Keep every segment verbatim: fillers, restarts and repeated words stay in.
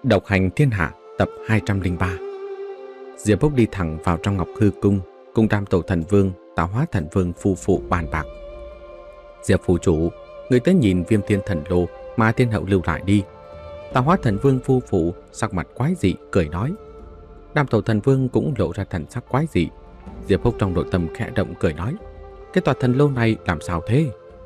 Độc hành thiên hạ tập hai trăm lẻ ba. Diệp Phúc đi thẳng vào trong Ngọc Hư Cung, cùng Tam Tổ Thần Vương, Tạo Hóa Thần Vương phu phụ bàn bạc. Diệp phủ chủ, người tới nhìn Viêm Thiên Thần Lô mà thiên hậu lưu lại đi. Tạo Hóa Thần Vương phu phụ sắc mặt quái dị cười nói. Tam Tổ Thần Vương cũng lộ ra thần sắc quái dị. Diệp Phúc trong nội tâm khẽ động cười nói, cái tòa thần lô này làm sao thế?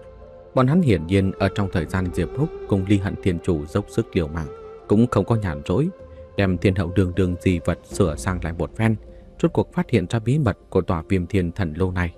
Bọn hắn hiển nhiên ở trong thời gian Diệp Phúc cùng Ly Hận Thiên Chủ dốc sức liều mạng, cũng không có nhàn rỗi, đem thiên hậu đường đường di vật sửa sang lại một phen, rốt cuộc phát hiện ra bí mật của tòa Viêm Thiên Thần Lô này.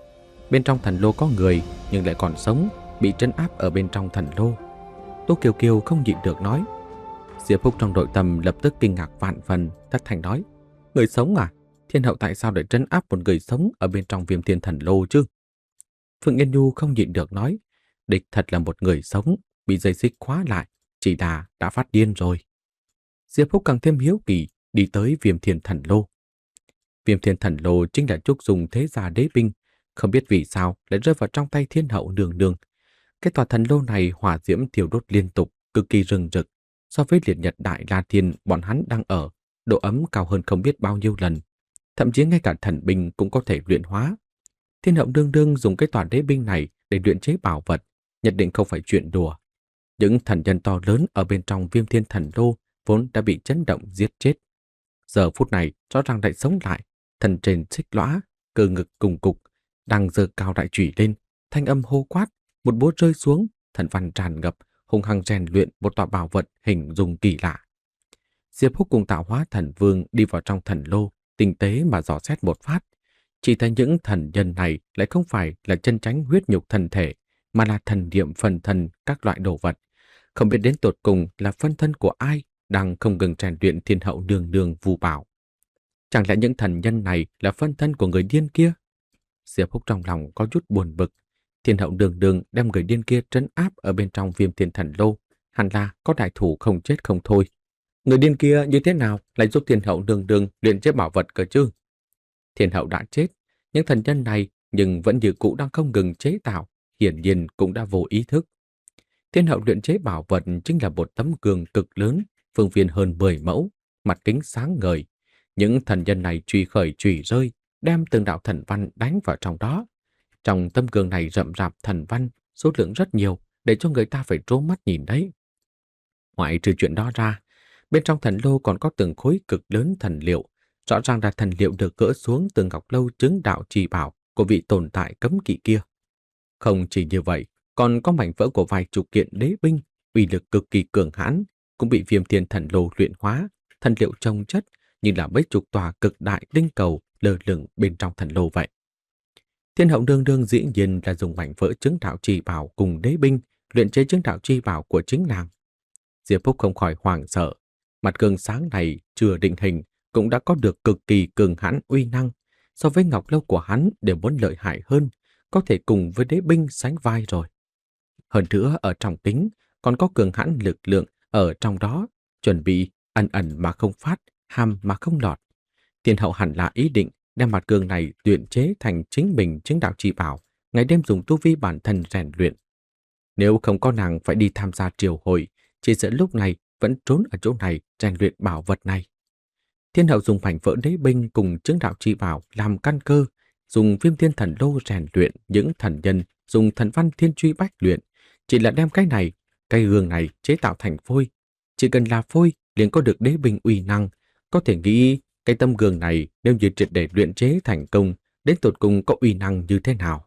Bên trong thần lô có người nhưng lại còn sống, bị trấn áp ở bên trong thần lô. Tô Kiều Kiều không nhịn được nói. Diệp Phúc trong nội tâm lập tức kinh ngạc vạn phần, thất thanh nói, người sống à? Thiên hậu tại sao lại trấn áp một người sống ở bên trong Viêm Thiên Thần Lô chứ? Phượng Yên Nhu không nhịn được nói, địch thật là một người sống, bị dây xích khóa lại, chỉ là đã phát điên rồi. Diệp Phúc càng thêm hiếu kỳ, đi tới Viêm Thiên Thần Lô. Viêm Thiên Thần Lô chính là trúc dùng thế gia đế binh, không biết vì sao lại rơi vào trong tay thiên hậu nương nương. Cái tòa thần lô này hỏa diễm thiêu đốt liên tục, cực kỳ rừng rực. So với liệt nhật đại La Thiên bọn hắn đang ở, độ ấm cao hơn không biết bao nhiêu lần. Thậm chí ngay cả thần binh cũng có thể luyện hóa. Thiên hậu nương nương dùng cái tòa đế binh này để luyện chế bảo vật, nhất định không phải chuyện đùa. Những thần nhân to lớn ở bên trong Viêm Thiên Thần Lô vốn đã bị chấn động giết chết. Giờ phút này rõ ràng lại sống lại, thần trên xích lõa, cơ ngực cùng cục, đang giơ cao đại chủy lên, thanh âm hô quát, một búa rơi xuống, thần văn tràn ngập, hung hăng rèn luyện một tòa bảo vật hình dung kỳ lạ. Diệp Phúc cùng Tạo Hóa Thần Vương đi vào trong thần lô, tinh tế mà dò xét một phát, chỉ thấy những thần nhân này lại không phải là chân chánh huyết nhục thần thể, mà là thần niệm phần thân các loại đồ vật. Không biết đến tột cùng là phân thân của ai đang không ngừng rèn luyện thiên hậu nương nương vu bảo. Chẳng lẽ những thần nhân này là phân thân của người điên kia? Diệp Phúc trong lòng có chút buồn bực. Thiên hậu nương nương đem người điên kia trấn áp ở bên trong Viêm Thiên Thần Lô, hẳn là có đại thủ không chết không thôi. Người điên kia như thế nào lại giúp thiên hậu nương nương luyện chế bảo vật cơ chứ? Thiên hậu đã chết, những thần nhân này nhưng vẫn như cũ đang không ngừng chế tạo, hiển nhiên cũng đã vô ý thức. Thiên hậu luyện chế bảo vật chính là một tấm gương cực lớn, phương viên hơn mười mẫu, mặt kính sáng ngời. Những thần nhân này truy khởi truy rơi, đem từng đạo thần văn đánh vào trong đó. Trong tấm gương này rậm rạp thần văn, số lượng rất nhiều, để cho người ta phải trố mắt nhìn đấy. Ngoại trừ chuyện đó ra, bên trong thần lô còn có từng khối cực lớn thần liệu, rõ ràng là thần liệu được gỡ xuống từ ngọc lâu chứng đạo trì bảo của vị tồn tại cấm kỵ kia. Không chỉ như vậy, còn có mảnh vỡ của vài chục kiện đế binh, uy lực cực kỳ cường hãn, cũng bị Viêm Thiên Thần Lô luyện hóa, thần liệu trông chất như là mấy chục tòa cực đại tinh cầu lơ lửng bên trong thần lô vậy. Thiên hậu nương nương dĩ nhiên là dùng mảnh vỡ chứng đạo trì bảo cùng đế binh luyện chế chứng đạo trì bảo của chính nàng. Diệp Phúc không khỏi hoảng sợ, mặt gương sáng này chưa định hình cũng đã có được cực kỳ cường hãn uy năng, so với ngọc lâu của hắn đều muốn lợi hại hơn, có thể cùng với đế binh sánh vai rồi. Hơn nữa ở trong kính còn có cường hãn lực lượng ở trong đó, chuẩn bị ẩn ẩn mà không phát, hàm mà không lọt. Thiên hậu hẳn là ý định đem mặt gương này luyện chế thành chính mình chứng đạo trì bảo, ngày đêm dùng tu vi bản thân rèn luyện. Nếu không có nàng phải đi tham gia triều hội, chỉ sợ lúc này vẫn trốn ở chỗ này rèn luyện bảo vật này. Thiên hậu dùng mảnh vỡ đế binh cùng chứng đạo trì bảo làm căn cơ, dùng Viêm Thiên Thần Lô rèn luyện những thần nhân, dùng thần văn thiên truy bách luyện, chỉ là đem cái này, cái gương này chế tạo thành phôi. Chỉ cần là phôi liền có được đế binh uy năng, có thể nghĩ cái tâm gương này nếu như triệt để luyện chế thành công, đến tột cùng có uy năng như thế nào.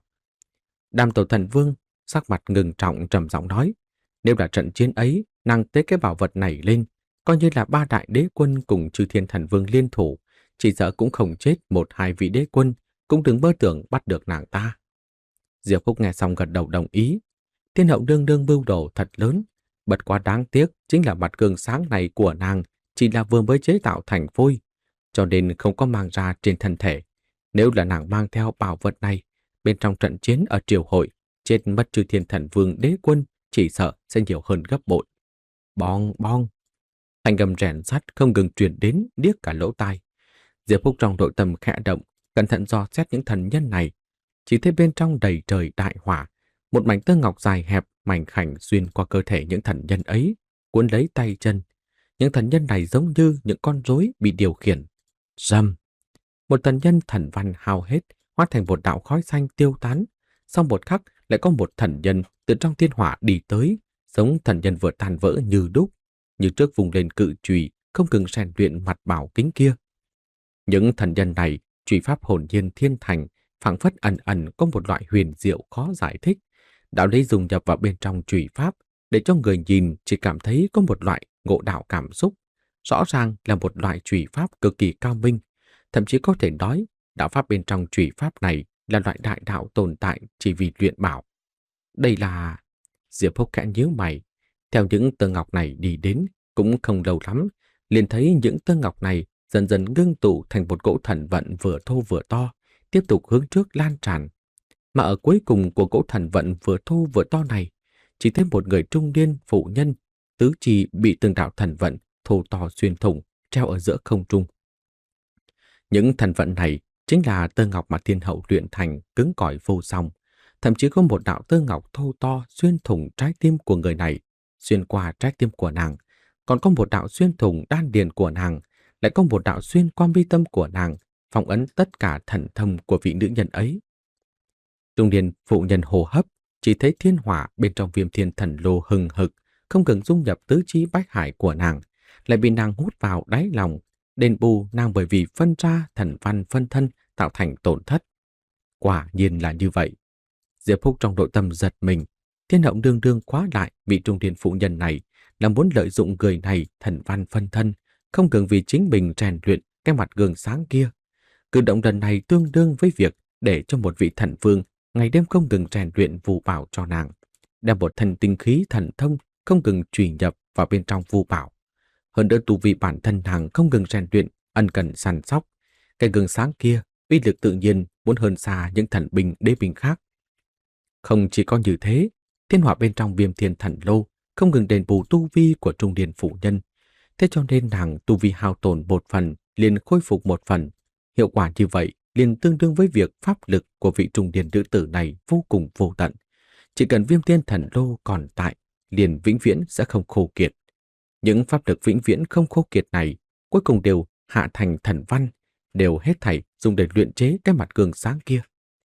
Đàm Tổ Thần Vương sắc mặt ngừng trọng trầm giọng nói, nếu là trận chiến ấy, nàng tế cái bảo vật này lên, coi như là ba đại đế quân cùng Chư Thiên Thần Vương liên thủ, chỉ sợ cũng không chết một hai vị đế quân, cũng đừng mơ tưởng bắt được nàng ta. Diệp Phúc nghe xong gật đầu đồng ý. Thiên hậu nương nương mưu đồ thật lớn, bật quá đáng tiếc chính là mặt gương sáng này của nàng chỉ là vừa mới chế tạo thành phôi, cho nên không có mang ra trên thân thể. Nếu là nàng mang theo bảo vật này, bên trong trận chiến ở triều hội, chết mất Chư Thiên Thần Vương đế quân chỉ sợ sẽ nhiều hơn gấp bội. Bong bong, thanh âm rèn sắt không ngừng truyền đến điếc cả lỗ tai. Diệp Phúc trong nội tâm khẽ động, cẩn thận dò xét những thần nhân này, chỉ thấy bên trong đầy trời đại hỏa, một mảnh tơ ngọc dài hẹp mảnh khảnh xuyên qua cơ thể những thần nhân ấy, cuốn lấy tay chân. Những thần nhân này giống như những con rối bị điều khiển. Rầm! Một thần nhân thần văn hao hết, hóa thành một đạo khói xanh tiêu tán. Sau một khắc lại có một thần nhân từ trong thiên hỏa đi tới, giống thần nhân vừa tan vỡ như đúc, như trước vùng lên cự chùy, không ngừng rèn luyện mặt bảo kính kia. Những thần nhân này, truy pháp hồn nhiên thiên thành, phảng phất ẩn ẩn có một loại huyền diệu khó giải thích, đạo lý dùng nhập vào bên trong truy pháp, để cho người nhìn chỉ cảm thấy có một loại ngộ đạo cảm xúc. Rõ ràng là một loại truy pháp cực kỳ cao minh, thậm chí có thể nói đạo pháp bên trong truy pháp này là loại đại đạo tồn tại chỉ vì luyện bảo. Đây là... Diệp Húc khẽ nhíu mày, theo những tơ ngọc này đi đến, cũng không lâu lắm, liền thấy những tơ ngọc này dần dần ngưng tụ thành một cỗ thần vận vừa thô vừa to, tiếp tục hướng trước lan tràn. Mà ở cuối cùng của cỗ thần vận vừa thô vừa to này, chỉ thấy một người trung niên phụ nhân, tứ chi bị từng đạo thần vận thô to xuyên thủng, treo ở giữa không trung. Những thần vận này chính là tơ ngọc mà thiên hậu luyện thành cứng cỏi vô song. Thậm chí có một đạo tơ ngọc thô to xuyên thủng trái tim của người này, xuyên qua trái tim của nàng. Còn có một đạo xuyên thủng đan điền của nàng, lại có một đạo xuyên qua mi tâm của nàng, phong ấn tất cả thần thông của vị nữ nhân ấy. Trung niên phụ nhân hô hấp, chỉ thấy thiên hỏa bên trong viêm thiên thần lô hừng hực, không ngừng dung nhập tứ chi bách hải của nàng, lại bị nàng hút vào đáy lòng, đền bù nàng bởi vì phân ra thần văn phân thân tạo thành tổn thất. Quả nhiên là như vậy. Diệp Húc trong nội tâm giật mình, thiên hậu đương đương khóa lại vị trung niên phụ nhân này, là muốn lợi dụng người này thần văn phân thân, không ngừng vì chính mình rèn luyện cái mặt gương sáng kia. Cử động lần này tương đương với việc để cho một vị thần vương ngày đêm không ngừng rèn luyện phù bảo cho nàng, đem một thần tinh khí thần thông không ngừng truyền nhập vào bên trong phù bảo. Hơn nữa tu vi bản thân nàng không ngừng rèn luyện, ân cần săn sóc. Cái gương sáng kia, uy lực tự nhiên muốn hơn xa những thần binh đế binh khác. Không chỉ có như thế, thiên hỏa bên trong viêm thiên thần lô không ngừng đền bù tu vi của trung niên phụ nhân. Thế cho nên nàng tu vi hao tổn một phần, liền khôi phục một phần. Hiệu quả như vậy liền tương đương với việc pháp lực của vị trung niên nữ tử này vô cùng vô tận. Chỉ cần viêm thiên thần lô còn tại, liền vĩnh viễn sẽ không khô kiệt. Những pháp lực vĩnh viễn không khô kiệt này cuối cùng đều hạ thành thần văn, đều hết thảy dùng để luyện chế cái mặt gương sáng kia.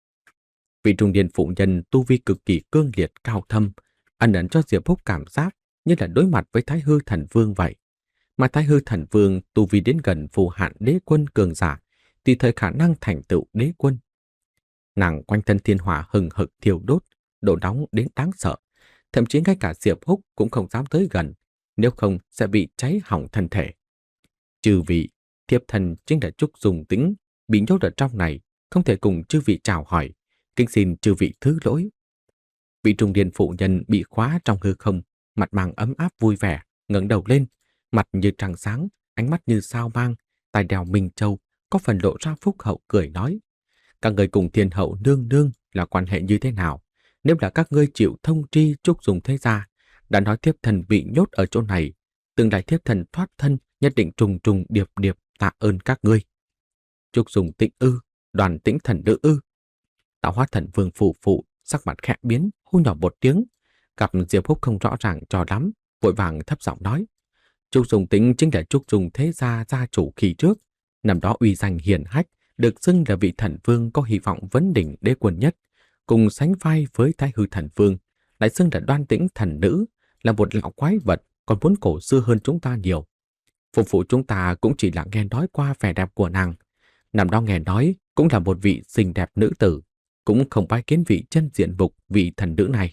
Vị trung niên phụ nhân tu vi cực kỳ cương liệt cao thâm, ẩn ẩn cho Diệp Húc cảm giác như là đối mặt với Thái Hư Thần Vương vậy. Mà Thái Hư Thần Vương tu vi đến gần phù hạn đế quân cường giả, tùy thời khả năng thành tựu đế quân. Nàng quanh thân thiên hỏa hừng hực thiêu đốt, độ nóng đến đáng sợ, thậm chí ngay cả Diệp Húc cũng không dám tới gần, nếu không sẽ bị cháy hỏng thân thể. Chư vị, thiếp thần chính là Trúc Dung Tĩnh, bị nhốt ở trong này, không thể cùng chư vị chào hỏi, kính xin chư vị thứ lỗi. Vị trung niên phụ nhân bị khóa trong hư không, mặt mang ấm áp vui vẻ, ngẩng đầu lên, mặt như trăng sáng, ánh mắt như sao mang, tai đeo minh châu, có phần lộ ra phúc hậu cười nói: các người cùng thiên hậu nương nương là quan hệ như thế nào? Nếu là các ngươi chịu thông tri Trúc Dung thế gia, đã nói thiếp thần bị nhốt ở chỗ này, tương lai thiếp thần thoát thân nhất định trùng trùng điệp điệp tạ ơn các ngươi. Trúc Dung Tĩnh ư? Đoàn Tĩnh thần nữ ư? Tạo Hóa Thần Vương phụ phụ sắc mặt khẽ biến, hô nhỏ một tiếng, gặp Diệp Húc không rõ ràng cho lắm, vội vàng thấp giọng nói: Trúc Dung Tĩnh chính là Trúc Dung thế gia gia chủ khi trước, năm đó uy danh hiển hách, được xưng là vị thần vương có hy vọng vấn đỉnh đế quân nhất, cùng sánh vai với Thái Hư Thần Vương, lại xưng là Đoan Tĩnh thần nữ, là một lão quái vật còn muốn cổ xưa hơn chúng ta nhiều. Phụ phụ chúng ta cũng chỉ là nghe nói qua vẻ đẹp của nàng, năm đó nghe nói cũng là một vị xinh đẹp nữ tử, cũng không bái kiến vị chân diện mục vị thần nữ này.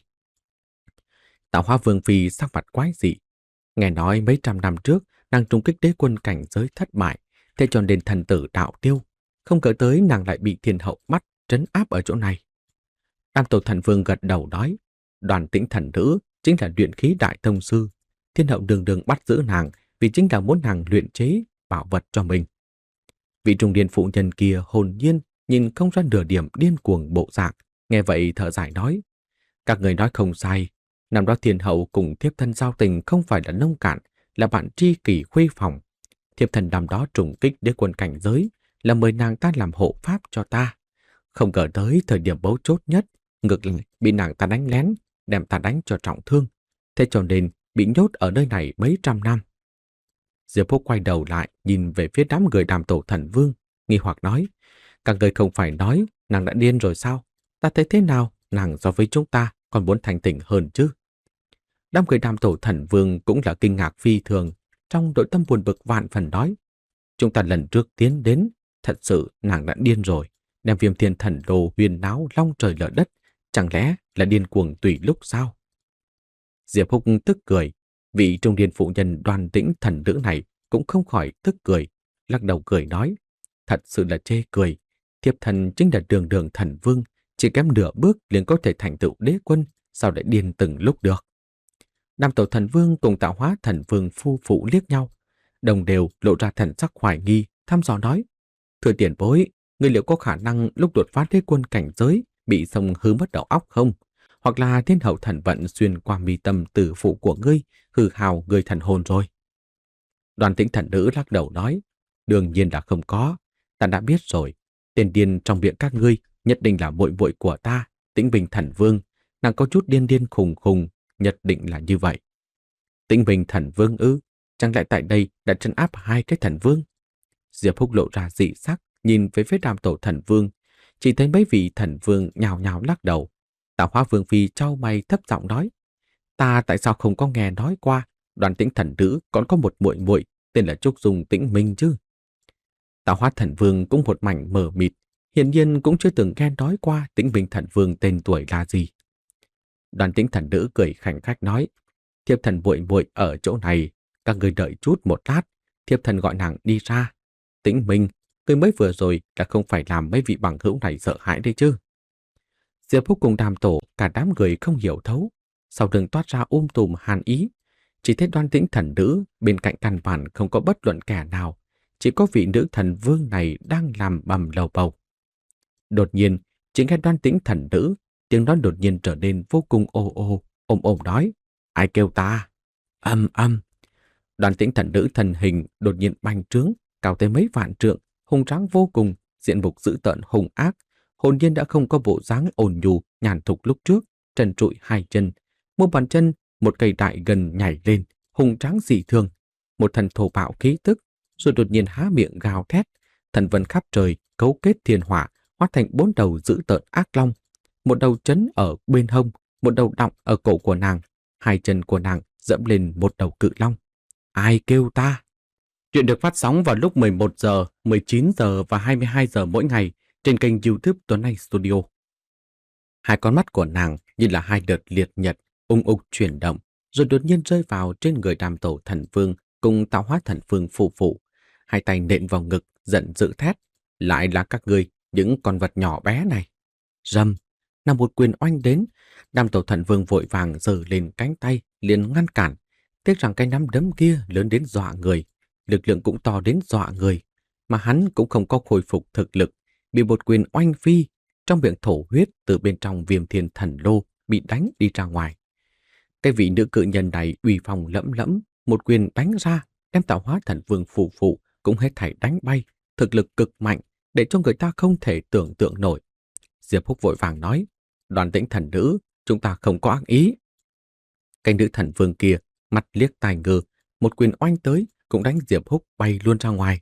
Tạo Hóa Vương phi sắc mặt quái dị, nghe nói mấy trăm năm trước nàng trùng kích đế quân cảnh giới thất bại, thế cho nên thần tử đạo tiêu, không ngờ tới nàng lại bị thiên hậu bắt trấn áp ở chỗ này. Tam Tổ Thần Vương gật đầu nói: Đoàn Tĩnh thần nữ chính là luyện khí đại tông sư, thiên hậu đường đường bắt giữ nàng vì chính là muốn nàng luyện chế bảo vật cho mình. Vị trung niên phụ nhân kia hồn nhiên nhìn không ra nửa điểm điên cuồng bộ dạng, nghe vậy thở dài nói: các người nói không sai, năm đó thiên hậu cùng thiếp thân giao tình không phải là nông cạn, là bạn tri kỷ khuê phòng. Thiếp thân năm đó trùng kích đế quân cảnh giới, là mời nàng ta làm hộ pháp cho ta. Không ngờ tới thời điểm bấu chốt nhất, ngược lại bị nàng ta đánh lén, đem ta đánh cho trọng thương, thế cho nên bị nhốt ở nơi này mấy trăm năm. Diệp Húc quay đầu lại nhìn về phía đám người Đàm Tổ Thần Vương, nghi hoặc nói, các người không phải nói nàng đã điên rồi sao? Ta thấy thế nào, nàng so với chúng ta còn muốn thành tỉnh hơn chứ? Đám người Đàm Tổ Thần Vương cũng là kinh ngạc phi thường, trong nội tâm buồn bực vạn phần nói, chúng ta lần trước tiến đến, thật sự nàng đã điên rồi, đem Viêm Thiên Thần Lô huyền náo long trời lở đất, chẳng lẽ là điên cuồng tùy lúc sao? Diệp Húc tức cười, vị trung niên phụ nhân Đoan Tĩnh thần nữ này cũng không khỏi tức cười, lắc đầu cười nói, thật sự là chê cười, thiếp thần chính là đường đường thần vương, chỉ kém nửa bước liền có thể thành tựu đế quân, sao lại điên từng lúc được? Nam Tổ Thần Vương cùng Tạo Hóa Thần Vương phu phụ liếc nhau, đồng đều lộ ra thần sắc hoài nghi, thăm dò nói, thưa tiền bối, người liệu có khả năng lúc đột phá đế quân cảnh giới bị sông hư mất đầu óc không? Hoặc là thiên hậu thần vận xuyên qua mi tâm tử phụ của ngươi, hư hào người thần hồn rồi. Đoàn Tĩnh thần nữ lắc đầu nói, đương nhiên là không có, ta đã biết rồi, tên điên trong miệng các ngươi nhất định là muội muội của ta, Tĩnh Bình thần vương, nàng có chút điên điên khùng khùng, nhất định là như vậy. Tĩnh Bình thần vương ư, chẳng lẽ tại đây đã trấn áp hai cái thần vương? Diệp Húc lộ ra dị sắc, nhìn về phía Đàm Tổ thần vương, chỉ thấy mấy vị thần vương nhào nhào lắc đầu. Tạo Hóa Vương phi chau mày thấp giọng nói, ta tại sao không có nghe nói qua, Đoàn Tĩnh thần nữ còn có một muội muội tên là Trúc Dung Tĩnh Minh chứ? Tạo Hóa thần vương cũng một mảnh mờ mịt, hiển nhiên cũng chưa từng nghe nói qua Tĩnh Minh thần vương tên tuổi là gì. Đoàn Tĩnh thần nữ cười khảnh khách nói, thiếp thần muội muội ở chỗ này, các người đợi chút một lát, thiếp thần gọi nàng đi ra. Tĩnh Minh, người mới vừa rồi đã không phải làm mấy vị bằng hữu này sợ hãi đấy chứ? Diệp Húc cùng Đàm Tổ cả đám người không hiểu thấu, sau lưng toát ra um tùm hàn ý, chỉ thấy Đoan Tĩnh thần nữ bên cạnh căn bản không có bất luận kẻ nào, chỉ có vị nữ thần vương này đang làm bầm lầu bầu. Đột nhiên, chỉ nghe Đoan Tĩnh thần nữ, tiếng nói đột nhiên trở nên vô cùng ồ ồ, ôm ôm nói, ai kêu ta? Âm âm. Đoan Tĩnh thần nữ thần hình đột nhiên bành trướng, cao tới mấy vạn trượng, hung tráng vô cùng, diện mục dữ tợn hung ác, hồn nhiên đã không có bộ dáng ôn nhu nhàn thục lúc trước, trần trụi hai chân, một bàn chân, một cây đại gần nhảy lên, hung tráng dị thường, một thần thổ bạo khí tức, rồi đột nhiên há miệng gào thét, thần vân khắp trời cấu kết thiên hỏa, hóa thành bốn đầu dữ tợn ác long, một đầu trấn ở bên hông, một đầu đọng ở cổ của nàng, hai chân của nàng dẫm lên một đầu cự long. Ai kêu ta? Chuyện được phát sóng vào lúc mười một giờ, mười chín giờ và hai mươi hai giờ mỗi ngày trên kênh YouTube Tuấn Anh Studio. Hai con mắt của nàng như là hai đợt liệt nhật, ung ục chuyển động, rồi đột nhiên rơi vào trên người Đàm Tổ thần vương cùng Tạo Hóa thần vương phụ phụ. Hai tay nện vào ngực, giận dữ thét. Lại là các ngươi, những con vật nhỏ bé này. Rầm, nằm một quyền oanh đến, Đàm Tổ thần vương vội vàng giơ lên cánh tay, liền ngăn cản. Tiếc rằng cái nắm đấm kia lớn đến dọa người, lực lượng cũng to đến dọa người, mà hắn cũng không có khôi phục thực lực, bị một quyền oanh phi, trong miệng thổ huyết từ bên trong Viêm Thiên Thần Lô bị đánh đi ra ngoài. Cái vị nữ cự nhân này uy phong lẫm lẫm, một quyền đánh ra, đem Tạo Hóa thần vương phụ phụ cũng hết thảy đánh bay, thực lực cực mạnh, để cho người ta không thể tưởng tượng nổi. Diệp Húc vội vàng nói, Đoàn Tĩnh thần nữ, chúng ta không có ác ý. Cái nữ thần vương kia mặt liếc tai ngơ, một quyền oanh tới cũng đánh Diệp Húc bay luôn ra ngoài.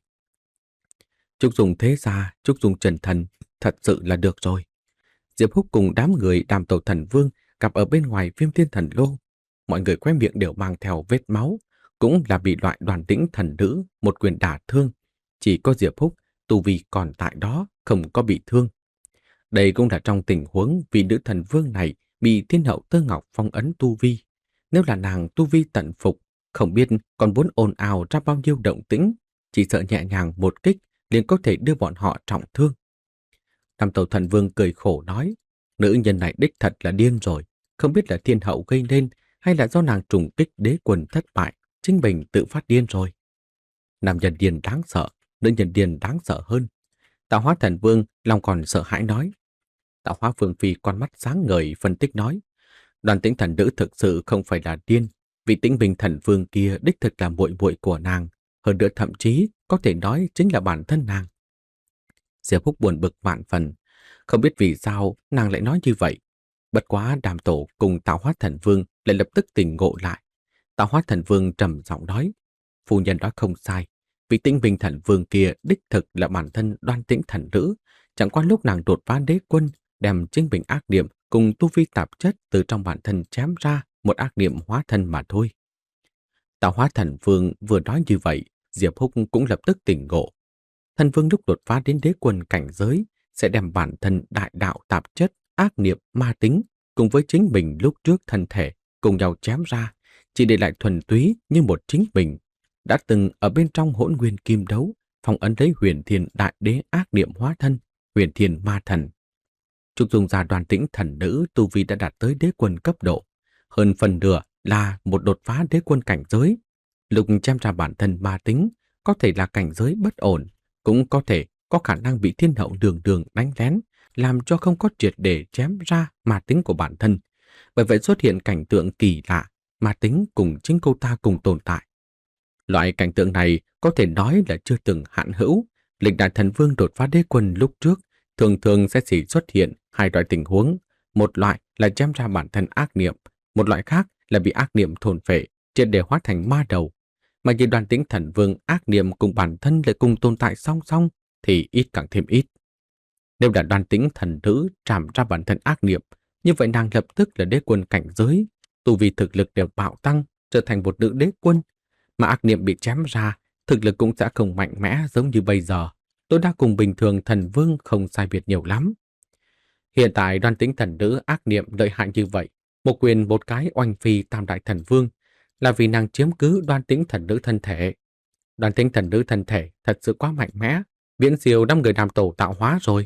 Trúc Dung thế gia, Trúc Dung trần thần, thật sự là được rồi. Diệp Húc cùng đám người Đàm Tổ thần vương gặp ở bên ngoài Viêm Thiên Thần Lô, mọi người khóe miệng đều mang theo vết máu, cũng là bị loại Đoàn Tĩnh thần nữ một quyền đả thương. Chỉ có Diệp Húc tu vi còn tại đó, không có bị thương. Đây cũng là trong tình huống vị nữ thần vương này bị Thiên hậu Tơ Ngọc phong ấn tu vi. Nếu là nàng tu vi tận phục, không biết còn muốn ồn ào ra bao nhiêu động tĩnh, chỉ sợ nhẹ nhàng một kích liền có thể đưa bọn họ trọng thương. Tam Tổ thần vương cười khổ nói, nữ nhân này đích thật là điên rồi, không biết là Thiên hậu gây nên hay là do nàng trùng kích đế quân thất bại, chính mình tự phát điên rồi. Nam nhân điên đáng sợ, nữ nhân điên đáng sợ hơn. Tạo Hóa thần vương lòng còn sợ hãi nói. Tạo Hóa vương phi con mắt sáng ngời phân tích nói, Đoàn Tĩnh thần nữ thực sự không phải là điên, vị Tĩnh Bình thần vương kia đích thực là muội muội của nàng, hơn nữa thậm chí có thể nói chính là bản thân nàng. Diệp Húc buồn bực vạn phần, không biết vì sao nàng lại nói như vậy. Bất quá Đàm Tổ cùng Tạo Hóa thần vương lại lập tức tỉnh ngộ lại. Tạo Hóa thần vương trầm giọng nói, phu nhân đó không sai. Vị Tĩnh Bình Thần Vương kia đích thực là bản thân Đoan Tĩnh Thần Nữ, chẳng qua lúc nàng đột phá đế quân, đem chính mình ác niệm cùng tu vi tạp chất từ trong bản thân chém ra một ác niệm hóa thân mà thôi. Tạo Hóa Thần Vương vừa nói như vậy, Diệp Húc cũng lập tức tỉnh ngộ. Thần Vương lúc đột phá đến đế quân cảnh giới sẽ đem bản thân đại đạo tạp chất, ác niệm, ma tính cùng với chính mình lúc trước thân thể cùng nhau chém ra, chỉ để lại thuần túy như một chính mình đã từng ở bên trong hỗn nguyên kim đấu, phong ấn lấy huyền thiên đại đế ác niệm hóa thân, huyền thiên ma thần. Trúc Dung gia Đoan Tĩnh Thần Nữ tu vi đã đạt tới đế quân cấp độ, hơn phần nửa là một đột phá đế quân cảnh giới. Lúc chém ra bản thân ma tính, có thể là cảnh giới bất ổn, cũng có thể có khả năng bị thiên hậu đường đường đánh lén, làm cho không có triệt để chém ra ma tính của bản thân. Bởi vậy xuất hiện cảnh tượng kỳ lạ, ma tính cùng chính cô ta cùng tồn tại. Loại cảnh tượng này có thể nói là chưa từng hạn hữu. Lịch đại thần vương đột phá đế quân lúc trước thường thường sẽ chỉ xuất hiện hai loại tình huống. Một loại là chém ra bản thân ác niệm, một loại khác là bị ác niệm thôn phệ, triệt để hóa thành ma đầu. Mà như Đoan Tĩnh Thần Vương ác niệm cùng bản thân lại cùng tồn tại song song thì ít càng thêm ít. Nếu đã Đoan Tĩnh Thần Nữ trảm ra bản thân ác niệm, như vậy nàng lập tức là đế quân cảnh giới, tu vi thực lực đều bạo tăng, trở thành một nữ đế quân. Mà ác niệm bị chém ra, thực lực cũng sẽ không mạnh mẽ giống như bây giờ. Tôi đã cùng bình thường thần vương không sai biệt nhiều lắm. Hiện tại Đoan Tĩnh Thần Nữ ác niệm lợi hại như vậy, một quyền một cái oanh phi tam đại thần vương, là vì nàng chiếm cứ Đoan Tĩnh Thần Nữ thân thể. Đoan Tĩnh Thần Nữ thân thể thật sự quá mạnh mẽ, viễn siêu năm người nam tổ tạo hóa rồi.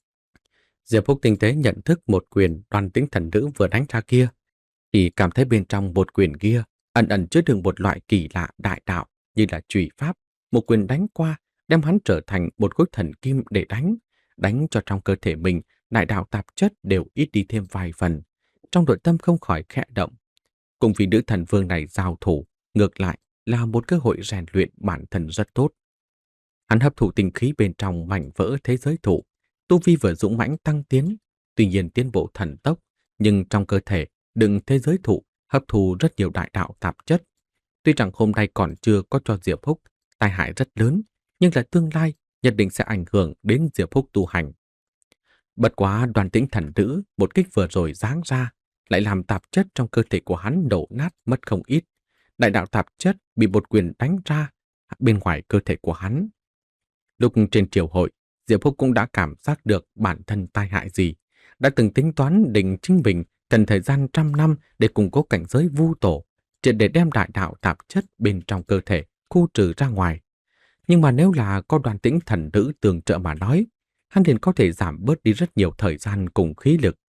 Diệp Húc tinh tế nhận thức một quyền Đoan Tĩnh Thần Nữ vừa đánh ra kia, thì cảm thấy bên trong một quyền kia ẩn ẩn chứa đựng một loại kỳ lạ đại đạo như là chùy pháp, một quyền đánh qua đem hắn trở thành một khối thần kim để đánh, đánh cho trong cơ thể mình đại đạo tạp chất đều ít đi thêm vài phần. Trong nội tâm không khỏi khẽ động. Cùng vì nữ thần vương này giao thủ, ngược lại là một cơ hội rèn luyện bản thân rất tốt. Hắn hấp thụ tinh khí bên trong mảnh vỡ thế giới thụ, tu vi vừa dũng mãnh tăng tiến, tuy nhiên tiến bộ thần tốc, nhưng trong cơ thể đựng thế giới thụ hấp thu rất nhiều đại đạo tạp chất. Tuy rằng hôm nay còn chưa có cho Diệp Húc tai hại rất lớn, nhưng là tương lai nhất định sẽ ảnh hưởng đến Diệp Húc tu hành. Bất quá Đoan Tĩnh Thần Nữ một kích vừa rồi giáng ra, lại làm tạp chất trong cơ thể của hắn đổ nát mất không ít. Đại đạo tạp chất bị một quyền đánh ra bên ngoài cơ thể của hắn. Lúc trên triều hội, Diệp Húc cũng đã cảm giác được bản thân tai hại gì, đã từng tính toán định chính mình cần thời gian trăm năm để củng cố cảnh giới vu tổ, triệt để đem đại đạo tạp chất bên trong cơ thể khu trừ ra ngoài. Nhưng mà nếu là có Đoan Tĩnh Thần Nữ tường trợ mà nói, hắn liền có thể giảm bớt đi rất nhiều thời gian cùng khí lực.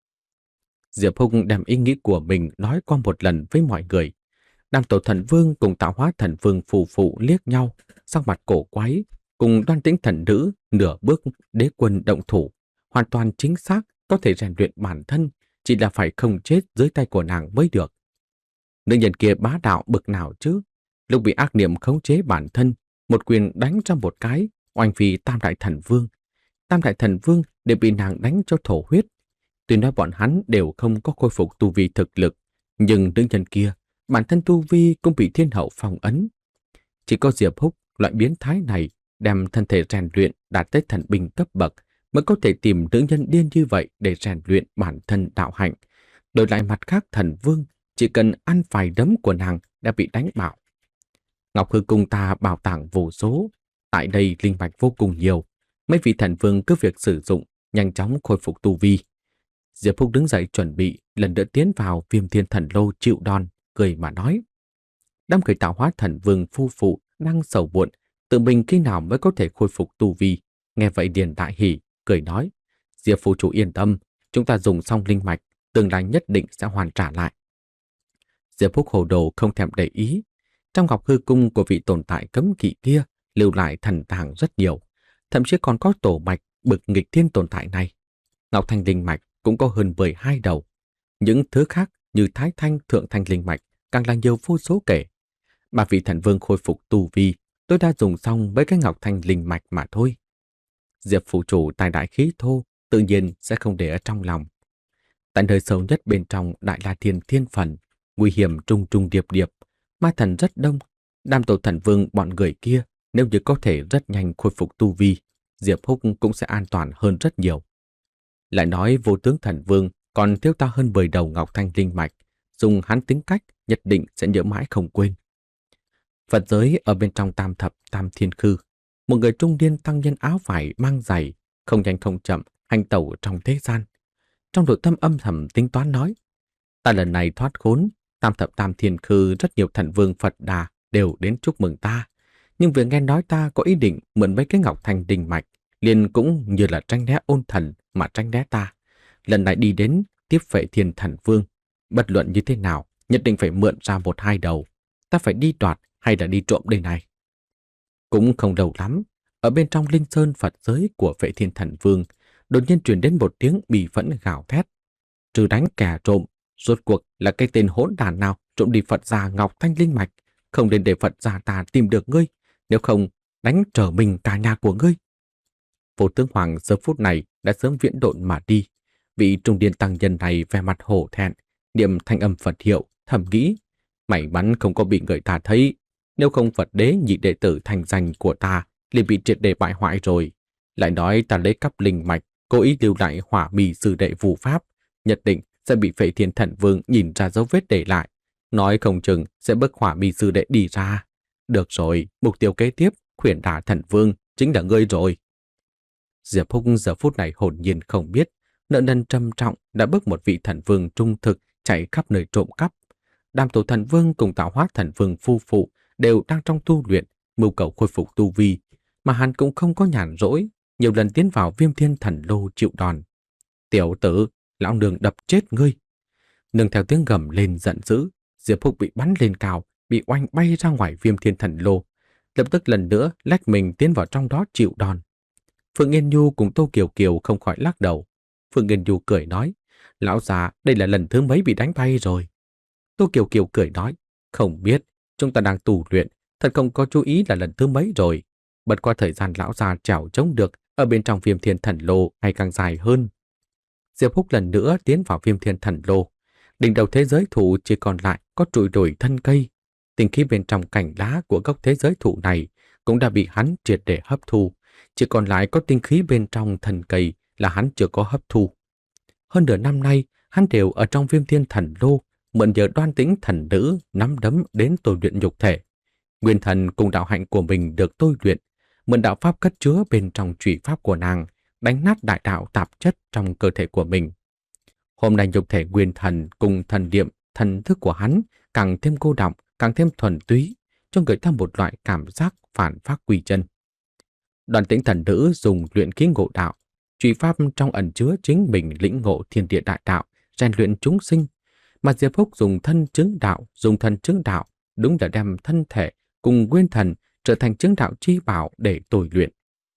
Diệp Húc đem ý nghĩ của mình nói qua một lần với mọi người. Nam Tổ Thần Vương cùng Tạo Hóa Thần Vương phù phụ liếc nhau, sắc mặt cổ quái, cùng Đoan Tĩnh Thần Nữ nửa bước đế quân động thủ, hoàn toàn chính xác có thể rèn luyện bản thân, chỉ là phải không chết dưới tay của nàng mới được. Nữ nhân kia bá đạo bực nào chứ? Lúc bị ác niệm khống chế bản thân, một quyền đánh ra một cái, oanh phi Tam Đại Thần Vương. Tam Đại Thần Vương đều bị nàng đánh cho thổ huyết. Tuy nói bọn hắn đều không có khôi phục tu vi thực lực, nhưng nữ nhân kia, bản thân tu vi cũng bị thiên hậu phong ấn. Chỉ có Diệp Húc loại biến thái này đem thân thể rèn luyện đạt tới thần binh cấp bậc mới có thể tìm nữ nhân điên như vậy để rèn luyện bản thân đạo hạnh. Đổi lại mặt khác thần vương, chỉ cần ăn vài đấm của nàng đã bị đánh bạo. Ngọc Hư Cung ta bảo tàng vô số, tại đây linh mạch vô cùng nhiều, mấy vị thần vương cứ việc sử dụng, nhanh chóng khôi phục tu vi. Diệp Húc đứng dậy chuẩn bị lần nữa tiến vào Viêm Thiên Thần Lô chịu đòn, cười mà nói. Đám người Tạo Hóa Thần Vương phu phụ đang sầu buồn, tự mình khi nào mới có thể khôi phục tu vi. Nghe vậy liền đại hỉ, cười nói, Diệp phụ chủ yên tâm, chúng ta dùng xong linh mạch, tương lai nhất định sẽ hoàn trả lại. Diệp Húc hồ đồ không thèm để ý. Trong Ngọc Hư Cung của vị tồn tại cấm kỵ kia lưu lại thần tàng rất nhiều, thậm chí còn có tổ mạch bực nghịch thiên tồn tại này. Ngọc Thanh linh mạch cũng có hơn mười hai đầu. Những thứ khác như Thái Thanh, Thượng Thanh linh mạch càng là nhiều vô số kể. Mà vị thần vương khôi phục tu vi, tôi đã dùng xong mấy cái Ngọc Thanh linh mạch mà thôi. Diệp phụ chủ tài đại khí thô, tự nhiên sẽ không để ở trong lòng. Tại nơi sâu nhất bên trong Đại La Thiên Thiên Phần, nguy hiểm trùng trùng điệp điệp, ma thần rất đông, Đam Tổ Thần Vương bọn người kia nếu như có thể rất nhanh khôi phục tu vi, Diệp Húc cũng sẽ an toàn hơn rất nhiều. Lại nói Vô Tướng Thần Vương còn thiếu ta hơn mười đầu ngọc thanh linh mạch, dùng hắn tính cách nhất định sẽ nhớ mãi không quên. Phật giới ở bên trong Tam Thập Tam Thiên Khư, một người trung niên tăng nhân áo vải mang giày, không nhanh không chậm, hành tẩu trong thế gian. Trong nội tâm âm thầm tính toán nói, ta lần này thoát khốn, Tam Thập Tam Thiên Khư rất nhiều thần vương Phật Đà đều đến chúc mừng ta. Nhưng vừa nghe nói ta có ý định mượn mấy cái ngọc thanh đình mạch, liền cũng như là tranh né ôn thần mà tranh né ta. Lần này đi đến tiếp Phệ Thiên Thần Vương, bất luận như thế nào, nhất định phải mượn ra một hai đầu. Ta phải đi đoạt hay là đi trộm đây này? Cũng không đầu lắm, ở bên trong linh sơn Phật giới của Phệ Thiên Thần Vương, đột nhiên truyền đến một tiếng bì phẫn gào thét. Trừ đánh kẻ trộm, rốt cuộc là cái tên hỗn đản nào trộm đi Phật gia ngọc thanh linh mạch, không nên để Phật gia ta tìm được ngươi, nếu không đánh trở mình cả nhà của ngươi. Vô Tướng Hoàng giờ phút này đã sớm viễn độn mà đi. Vị trung niên tăng nhân này vẻ mặt hổ thẹn, niệm thanh âm Phật hiệu, thầm nghĩ, may mắn không có bị người ta thấy, nếu không Phật đế nhị đệ tử thành danh của ta liền bị triệt để bại hoại rồi. Lại nói ta lấy cắp linh mạch, cố ý lưu lại hỏa mì sư đệ phù pháp, nhất định sẽ bị Phệ Thiên Thần Vương nhìn ra dấu vết để lại, nói không chừng sẽ bức hỏa mì sư đệ đi ra. Được rồi, mục tiêu kế tiếp, khuyển đả thần vương chính là ngươi rồi. Diệp Húc giờ phút này hồn nhiên không biết, nợ nần trầm trọng đã bức một vị thần vương trung thực chạy khắp nơi trộm cắp. Đam Tổ Thần Vương cùng Tạo Hóa Thần Vương phu phụ đều đang trong tu luyện, mưu cầu khôi phục tu vi, mà hắn cũng không có nhàn rỗi, nhiều lần tiến vào Viêm Thiên Thần Lô chịu đòn. Tiểu tử, lão nương đập chết ngươi. Nương theo tiếng gầm lên giận dữ, Diệp Húc bị bắn lên cao, bị oanh bay ra ngoài Viêm Thiên Thần Lô, lập tức lần nữa lách mình tiến vào trong đó chịu đòn. Phượng Yên Nhu cùng Tô Kiều Kiều không khỏi lắc đầu. Phượng Yên Nhu cười nói, lão già, đây là lần thứ mấy bị đánh bay rồi. Tô Kiều Kiều cười nói, không biết, chúng ta đang tu luyện, thật không có chú ý là lần thứ mấy rồi. Bật qua thời gian lão già trèo chống được ở bên trong Viêm Thiên Thần Lô ngày càng dài hơn. Diệp Húc lần nữa tiến vào Viêm Thiên Thần Lô. Đỉnh đầu thế giới thụ chỉ còn lại có trụi đồi thân cây. Tinh khí bên trong cành lá của gốc thế giới thụ này cũng đã bị hắn triệt để hấp thu. Chỉ còn lại có tinh khí bên trong thân cây là hắn chưa có hấp thu. Hơn nửa năm nay, hắn đều ở trong Viêm Thiên Thần Lô, mượn nhờ Đoan Tĩnh thần nữ nắm đấm đến tôi luyện nhục thể. Nguyên thần cùng đạo hạnh của mình được tôi luyện, mượn đạo pháp cất chứa bên trong trụy pháp của nàng, đánh nát đại đạo tạp chất trong cơ thể của mình. Hôm nay nhục thể nguyên thần cùng thần niệm, thần thức của hắn càng thêm cô đọng, càng thêm thuần túy, cho người ta một loại cảm giác phản phát quy chân. Đoan Tĩnh thần nữ dùng luyện khí ngộ đạo, trụy pháp trong ẩn chứa chính mình lĩnh ngộ thiên địa đại đạo, rèn luyện chúng sinh, mà Diệp Húc dùng thân chứng đạo, dùng thần chứng đạo, đúng là đem thân thể cùng nguyên thần trở thành chứng đạo chi bảo để tôi luyện.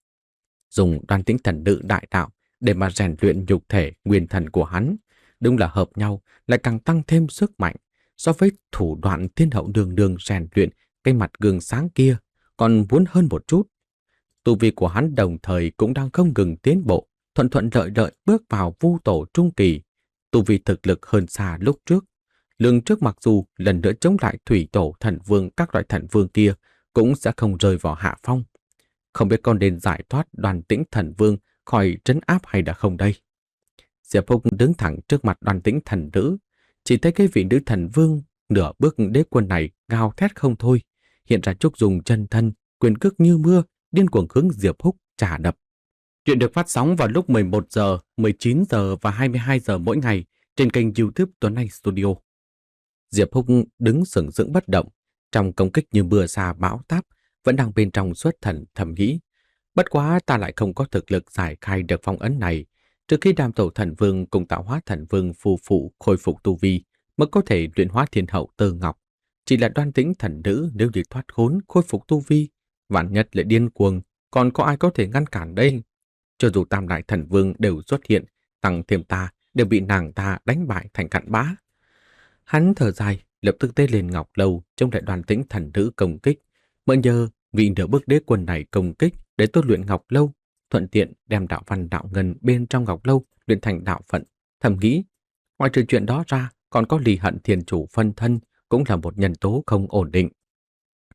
Dùng Đoan Tĩnh thần nữ đại đạo để mà rèn luyện nhục thể nguyên thần của hắn, đúng là hợp nhau, lại càng tăng thêm sức mạnh. So với thủ đoạn thiên hậu đường đường rèn luyện cái mặt gương sáng kia, còn muốn hơn một chút. Tu vi của hắn đồng thời cũng đang không ngừng tiến bộ, thuận thuận lợi lợi bước vào vu tổ trung kỳ. Tu vi thực lực hơn xa lúc trước. Lương trước mặc dù lần nữa chống lại thủy tổ thần vương các loại thần vương kia, cũng sẽ không rơi vào hạ phong. Không biết con nên giải thoát Đoan Tĩnh thần vương khỏi trấn áp hay đã không đây? Diệp Húc đứng thẳng trước mặt Đoan Tĩnh thần nữ, chỉ thấy cái vị nữ thần vương nửa bước đế quân này gào thét không thôi, hiện ra trúc dùng chân thân, quyền cước như mưa, điên cuồng hướng Diệp Húc trả đập. Chuyện được phát sóng vào lúc mười một giờ, mười chín giờ và hai mươi hai giờ mỗi ngày trên kênh YouTube Tuấn Anh Studio. Diệp Húc đứng sừng sững bất động, trong công kích như mưa sa bão táp, vẫn đang bên trong xuất thần thầm nghĩ. Bất quá ta lại không có thực lực giải khai được phong ấn này, trước khi Đam Tổ Thần Vương cùng Tạo Hóa Thần Vương phù phụ khôi phục tu vi mới có thể luyện hóa thiên hậu Tơ Ngọc. Chỉ là Đoan Tĩnh thần nữ nếu như thoát khốn khôi phục tu vi, vạn nhất lại điên cuồng, còn có ai có thể ngăn cản đây? Cho dù Tam Đại Thần Vương đều xuất hiện, tăng thêm ta đều bị nàng ta đánh bại thành cặn bã. Hắn thở dài, lập tức tế lên ngọc lâu chống lại Đoan Tĩnh thần nữ công kích, mượn nhờ vị nửa bước đế quân này công kích để tôi luyện ngọc lâu, thuận tiện đem đạo văn đạo ngân bên trong ngọc lâu luyện thành đạo phận. Thầm nghĩ, ngoài trừ chuyện đó ra, còn có Ly Hận Thiên Chủ phân thân cũng là một nhân tố không ổn định.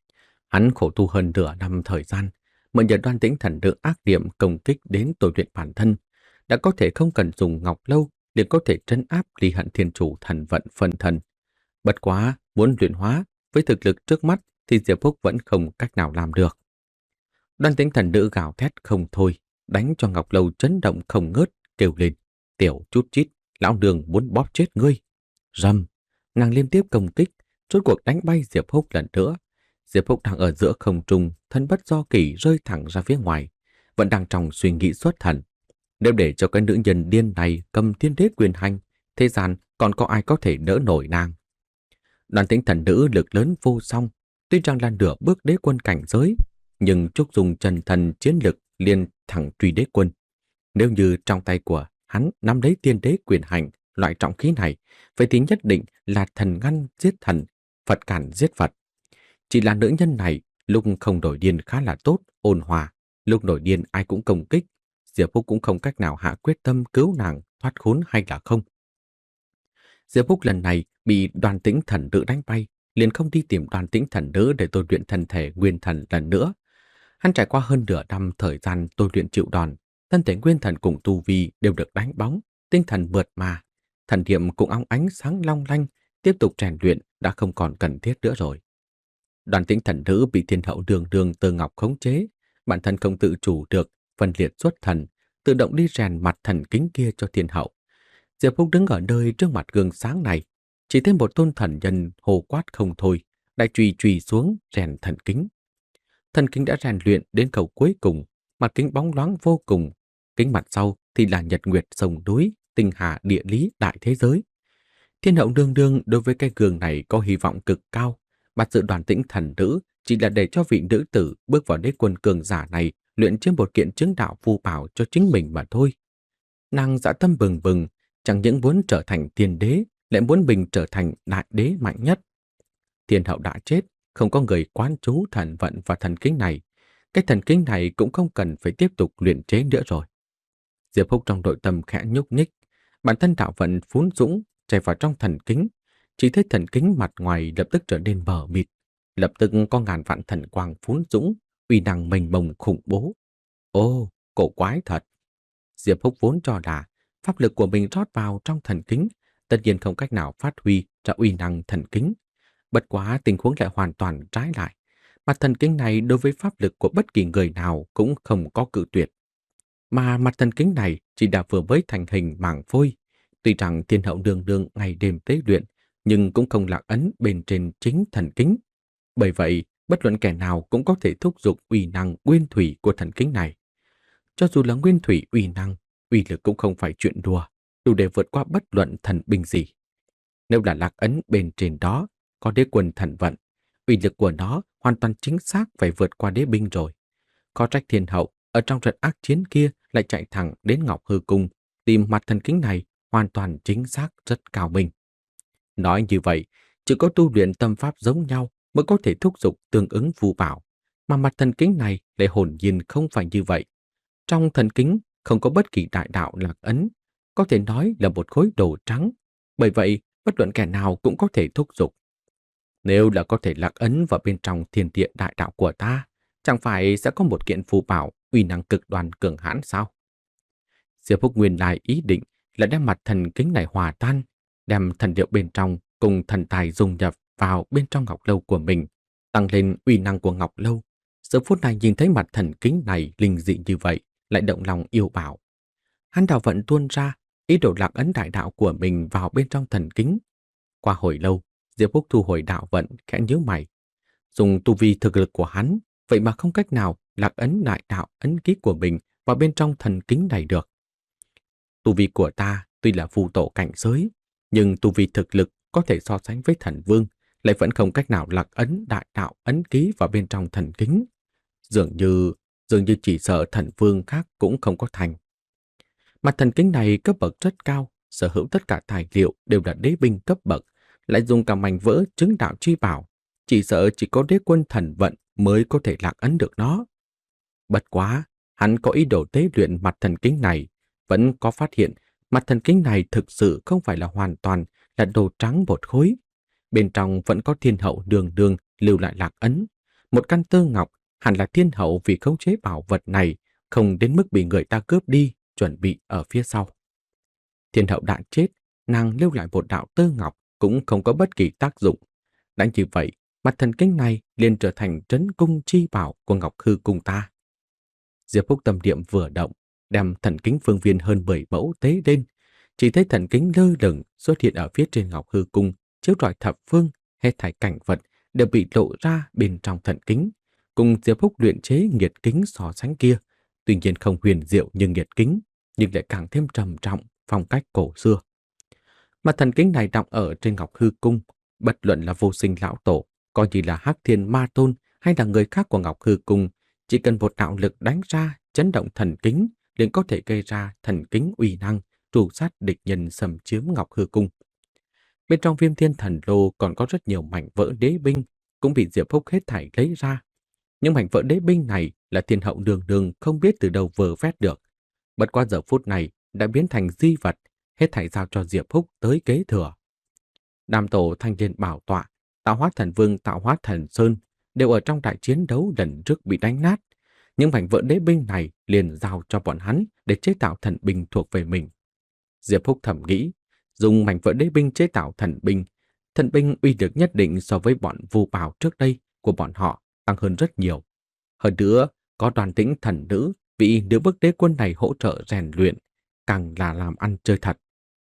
Hắn khổ tu hơn nửa năm thời gian, mượn nhờ Đoan Tĩnh Thần Nữ ác niệm công kích đến tôi luyện bản thân, đã có thể không cần dùng ngọc lâu liền có thể trấn áp Ly Hận Thiên Chủ thần vận phân thân. Bất quá, muốn luyện hóa với thực lực trước mắt thì Diệp Phúc vẫn không cách nào làm được. Đoan Tĩnh Thần Nữ gào thét không thôi, đánh cho ngọc lâu chấn động không ngớt, kêu lên: "Tiểu chút chít, lão đường muốn bóp chết ngươi!" Rầm, nàng liên tiếp công kích, rốt cuộc đánh bay Diệp Phúc lần nữa. Diệp Phúc đang ở giữa không trung, thân bất do kỷ rơi thẳng ra phía ngoài, vẫn đang trong suy nghĩ xuất thần. Nếu để cho cái nữ nhân điên này cầm thiên đế quyền hành, thế gian còn có ai có thể đỡ nổi nàng? Đoàn Tĩnh Thần Nữ lực lớn vô song, tuy rằng là nửa bước đế quân cảnh giới, nhưng Trúc dùng trần thần chiến lực liền thẳng truy đế quân. Nếu như trong tay của hắn nắm lấy tiên đế quyền hành loại trọng khí này, vậy thì nhất định là thần ngăn giết thần, Phật cản giết Phật. Chỉ là nữ nhân này lúc không nổi điên khá là tốt, ôn hòa, lúc nổi điên ai cũng công kích. Diệp Phúc cũng không cách nào hạ quyết tâm cứu nàng thoát khốn hay là không. Diệp Phúc lần này bị Đoan Tĩnh Thần Nữ đánh bay, liền không đi tìm Đoan Tĩnh Thần Nữ để tôi luyện thân thể nguyên thần lần nữa. Hắn trải qua hơn nửa năm thời gian tôi luyện chịu đòn, thân thể nguyên thần cùng tu vi đều được đánh bóng, tinh thần mượt mà, thần niệm cũng óng ánh sáng long lanh, tiếp tục rèn luyện đã không còn cần thiết nữa rồi. Đoàn Tĩnh Thần Nữ bị Thiên Hậu đường đường Từ Ngọc khống chế, bản thân không tự chủ được, phân liệt xuất thần, tự động đi rèn mặt thần kính kia cho Thiên Hậu. Diệp Phúc đứng ở nơi trước mặt gương sáng này, chỉ thêm một tôn thần nhân hồ quát không thôi, đại chùy chùy xuống rèn thần kính. Thần kính đã rèn luyện đến cầu cuối cùng, mặt kính bóng loáng vô cùng, kính mặt sau thì là nhật nguyệt sông núi, tinh hà địa lý đại thế giới. Thiên Hậu đương đương đối với cái gương này có hy vọng cực cao, bắt giữ Đoàn Tĩnh Thần Nữ chỉ là để cho vị nữ tử bước vào đế quân cường giả này luyện chiếm một kiện chứng đạo phù bảo cho chính mình mà thôi. Nàng dã tâm bừng bừng, chẳng những muốn trở thành tiên đế, lại muốn mình trở thành đại đế mạnh nhất. Thiên Hậu đã chết, không có người quán chú thần vận và thần kính này. Cái thần kính này cũng không cần phải tiếp tục luyện chế nữa rồi. Diệp Phúc trong nội tâm khẽ nhúc nhích, bản thân đạo vận phún dũng chảy vào trong thần kính, chỉ thấy thần kính mặt ngoài lập tức trở nên mờ mịt, lập tức có ngàn vạn thần quang phún dũng, uy năng mênh mông khủng bố. Ô, cổ quái thật. Diệp Phúc vốn cho là pháp lực của mình rót vào trong thần kính, tất nhiên không cách nào phát huy ra uy năng thần kính. Bất quá tình huống lại hoàn toàn trái lại. Mặt thần kính này đối với pháp lực của bất kỳ người nào cũng không có cự tuyệt. Mà mặt thần kính này chỉ đã vừa mới thành hình màng phôi. Tuy rằng Thiên Hậu đương đương ngày đêm tế luyện, nhưng cũng không lạc ấn bên trên chính thần kính. Bởi vậy, bất luận kẻ nào cũng có thể thúc giục uy năng nguyên thủy của thần kính này. Cho dù là nguyên thủy uy năng, uy lực cũng không phải chuyện đùa, đủ để vượt qua bất luận thần binh gì. Nếu là lạc ấn bên trên đó có đế quân thần vận, uy lực của nó hoàn toàn chính xác phải vượt qua đế binh rồi. Có trách Thiên Hậu ở trong trận ác chiến kia lại chạy thẳng đến Ngọc Hư Cung tìm mặt thần kính này, hoàn toàn chính xác rất cao minh. Nói như vậy, chỉ có tu luyện tâm pháp giống nhau mới có thể thúc giục tương ứng phù bảo, mà mặt thần kính này lại hồn nhiên không phải như vậy. Trong thần kính không có bất kỳ đại đạo lạc ấn, có thể nói là một khối đồ trắng, bởi vậy bất luận kẻ nào cũng có thể thúc giục. Nếu là có thể lạc ấn vào bên trong thiên địa đại đạo của ta, chẳng phải sẽ có một kiện phù bảo uy năng cực đoan cường hãn sao? Diệp Phúc nguyên lai ý định là đem mặt thần kính này hòa tan, đem thần điệu bên trong cùng thần tài dung nhập vào bên trong ngọc lâu của mình, tăng lên uy năng của ngọc lâu. Giờ phút này nhìn thấy mặt thần kính này linh dị như vậy, lại động lòng yêu bảo. Hắn đạo vận tuôn ra, ý đồ lạc ấn đại đạo của mình vào bên trong thần kính. Qua hồi lâu, Diệp Phúc thu hồi đạo vận, khẽ nhíu mày. Dùng tu vi thực lực của hắn, vậy mà không cách nào lạc ấn đại đạo ấn ký của mình vào bên trong thần kính này được. Tu vi của ta tuy là phù tổ cảnh giới, nhưng tu vi thực lực có thể so sánh với thần vương, lại vẫn không cách nào lạc ấn đại đạo ấn ký vào bên trong thần kính. Dường như, dường như chỉ sợ thần vương khác cũng không có thành. Mặt thần kính này cấp bậc rất cao, sở hữu tất cả tài liệu đều là đế binh cấp bậc, lại dùng cả mảnh vỡ chứng đạo chi bảo, chỉ sợ chỉ có đế quân thần vận mới có thể lạc ấn được nó. Bất quá, hắn có ý đồ tế luyện mặt thần kính này, vẫn có phát hiện mặt thần kính này thực sự không phải là hoàn toàn là đồ trắng một khối. Bên trong vẫn có Thiên Hậu đường đường lưu lại lạc ấn, Một căn tơ ngọc hẳn là thiên hậu vì khống chế bảo vật này không đến mức bị người ta cướp đi, chuẩn bị ở phía sau. Thiên hậu đã chết, nàng lưu lại một đạo tơ ngọc cũng không có bất kỳ tác dụng. Đã như vậy, mặt thần kính này liền trở thành trấn cung chi bảo của Ngọc Hư cung ta. Diệp Phúc tâm niệm vừa động, đem thần kính phương viên hơn mười mẫu tế lên, chỉ thấy thần kính lơ lửng xuất hiện ở phía trên Ngọc Hư cung, chiếu rọi thập phương, hết thảy cảnh vật đều bị lộ ra bên trong thần kính, cùng Diệp Phúc luyện chế nghiệt kính so sánh kia, tuy nhiên không huyền diệu như nghiệt kính, nhưng lại càng thêm trầm trọng, phong cách cổ xưa. Mà thần kính này đọng ở trên Ngọc Hư cung, bất luận là Vô Sinh lão tổ, coi như là Hắc Thiên Ma Tôn hay là người khác của Ngọc Hư cung, chỉ cần một đạo lực đánh ra chấn động thần kính, liền có thể gây ra thần kính uy năng, tru sát địch nhân xâm chiếm Ngọc Hư cung. Bên trong Viêm Thiên Thần Lô còn có rất nhiều mảnh vỡ đế binh, cũng bị Diệp Phúc hết thảy lấy ra. Nhưng mảnh vỡ đế binh này là thiên hậu đường đường không biết từ đâu vơ vét được. Bất qua giờ phút này đã biến thành di vật, hết thảy giao cho Diệp Phúc tới kế thừa. Nam tổ Thanh Liên bảo tọa, Tạo Hóa Thần Vương, Tạo Hóa Thần Sơn đều ở trong đại chiến đấu lần trước bị đánh nát. Những mảnh vỡ đế binh này liền giao cho bọn hắn để chế tạo thần binh thuộc về mình. Diệp Phúc thầm nghĩ, dùng mảnh vỡ đế binh chế tạo thần binh, thần binh uy lực nhất định so với bọn Vu Bảo trước đây của bọn họ tăng hơn rất nhiều. Hơn nữa, có Đoàn Tĩnh thần nữ, vị nữ bức đế quân này hỗ trợ rèn luyện, càng là làm ăn chơi thật.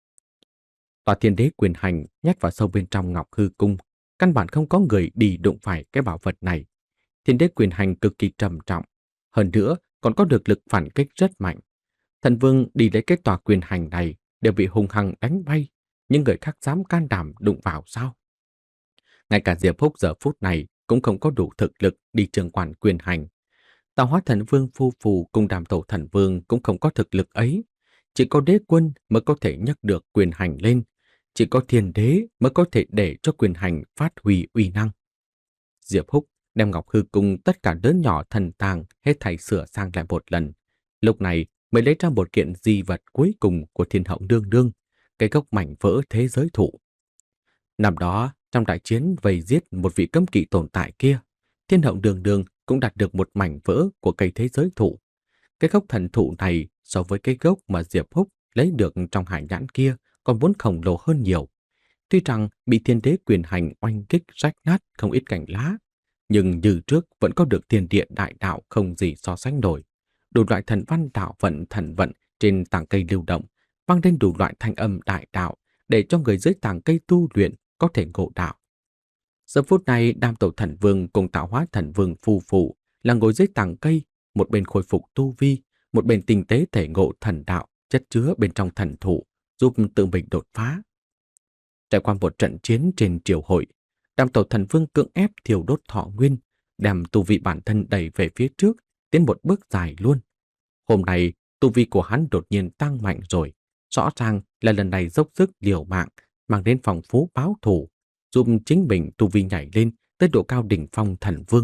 Tòa Thiên Đế quyền hành nhét vào sâu bên trong Ngọc Hư cung, căn bản không có người đi đụng phải cái bảo vật này. Thiên Đế quyền hành cực kỳ trầm trọng, hơn nữa còn có được lực phản kích rất mạnh. Thần Vương đi lấy cái tòa quyền hành này đều bị hung hăng đánh bay, nhưng người khác dám can đảm đụng vào sao? Ngay cả Diệp Phúc giờ phút này cũng không có đủ thực lực đi trường quản quyền hành. Tạo Hóa Thần Vương phu phù cùng Đàm Tổ Thần Vương cũng không có thực lực ấy. Chỉ có đế quân mới có thể nhấc được quyền hành lên, chỉ có thiên đế mới có thể để cho quyền hành phát huy uy năng. Diệp Húc đem Ngọc Hư cung tất cả lớn nhỏ thần tàng hết thảy sửa sang lại một lần. Lúc này mới lấy ra một kiện di vật cuối cùng của thiên hậu nương nương, cái gốc mảnh vỡ thế giới thụ. Năm đó, trong đại chiến vây giết một vị cấm kỵ tồn tại kia, thiên hậu nương nương cũng đạt được một mảnh vỡ của cây thế giới thụ. Cái gốc thần thụ này so với cái gốc mà Diệp Húc lấy được trong hải nhãn kia còn muốn khổng lồ hơn nhiều. Tuy rằng bị thiên đế quyền hành oanh kích rách nát không ít cành lá, nhưng như trước vẫn có được thiên địa đại đạo không gì so sánh nổi. Đủ loại thần văn đạo vận thần vận trên tảng cây lưu động, vang lên đủ loại thanh âm đại đạo để cho người dưới tảng cây tu luyện có thể ngộ đạo. Giờ phút này, Đam Tổ Thần Vương cùng Tạo Hóa Thần Vương phù phụ là ngồi dưới tảng cây, một bên khôi phục tu vi, một bên tinh tế thể ngộ thần đạo chất chứa bên trong thần thụ, giúp tự mình đột phá. Trải qua một trận chiến trên triều hội, Đam Tổ Thần Vương cưỡng ép thiêu đốt thọ nguyên, đem tu vi bản thân đẩy về phía trước, tiến một bước dài luôn. Hôm nay, tu vi của hắn đột nhiên tăng mạnh rồi, rõ ràng là lần này dốc sức liều mạng, mang đến phong phú báo thù, giúp chính mình tu vi nhảy lên tới độ cao đỉnh phong thần vương.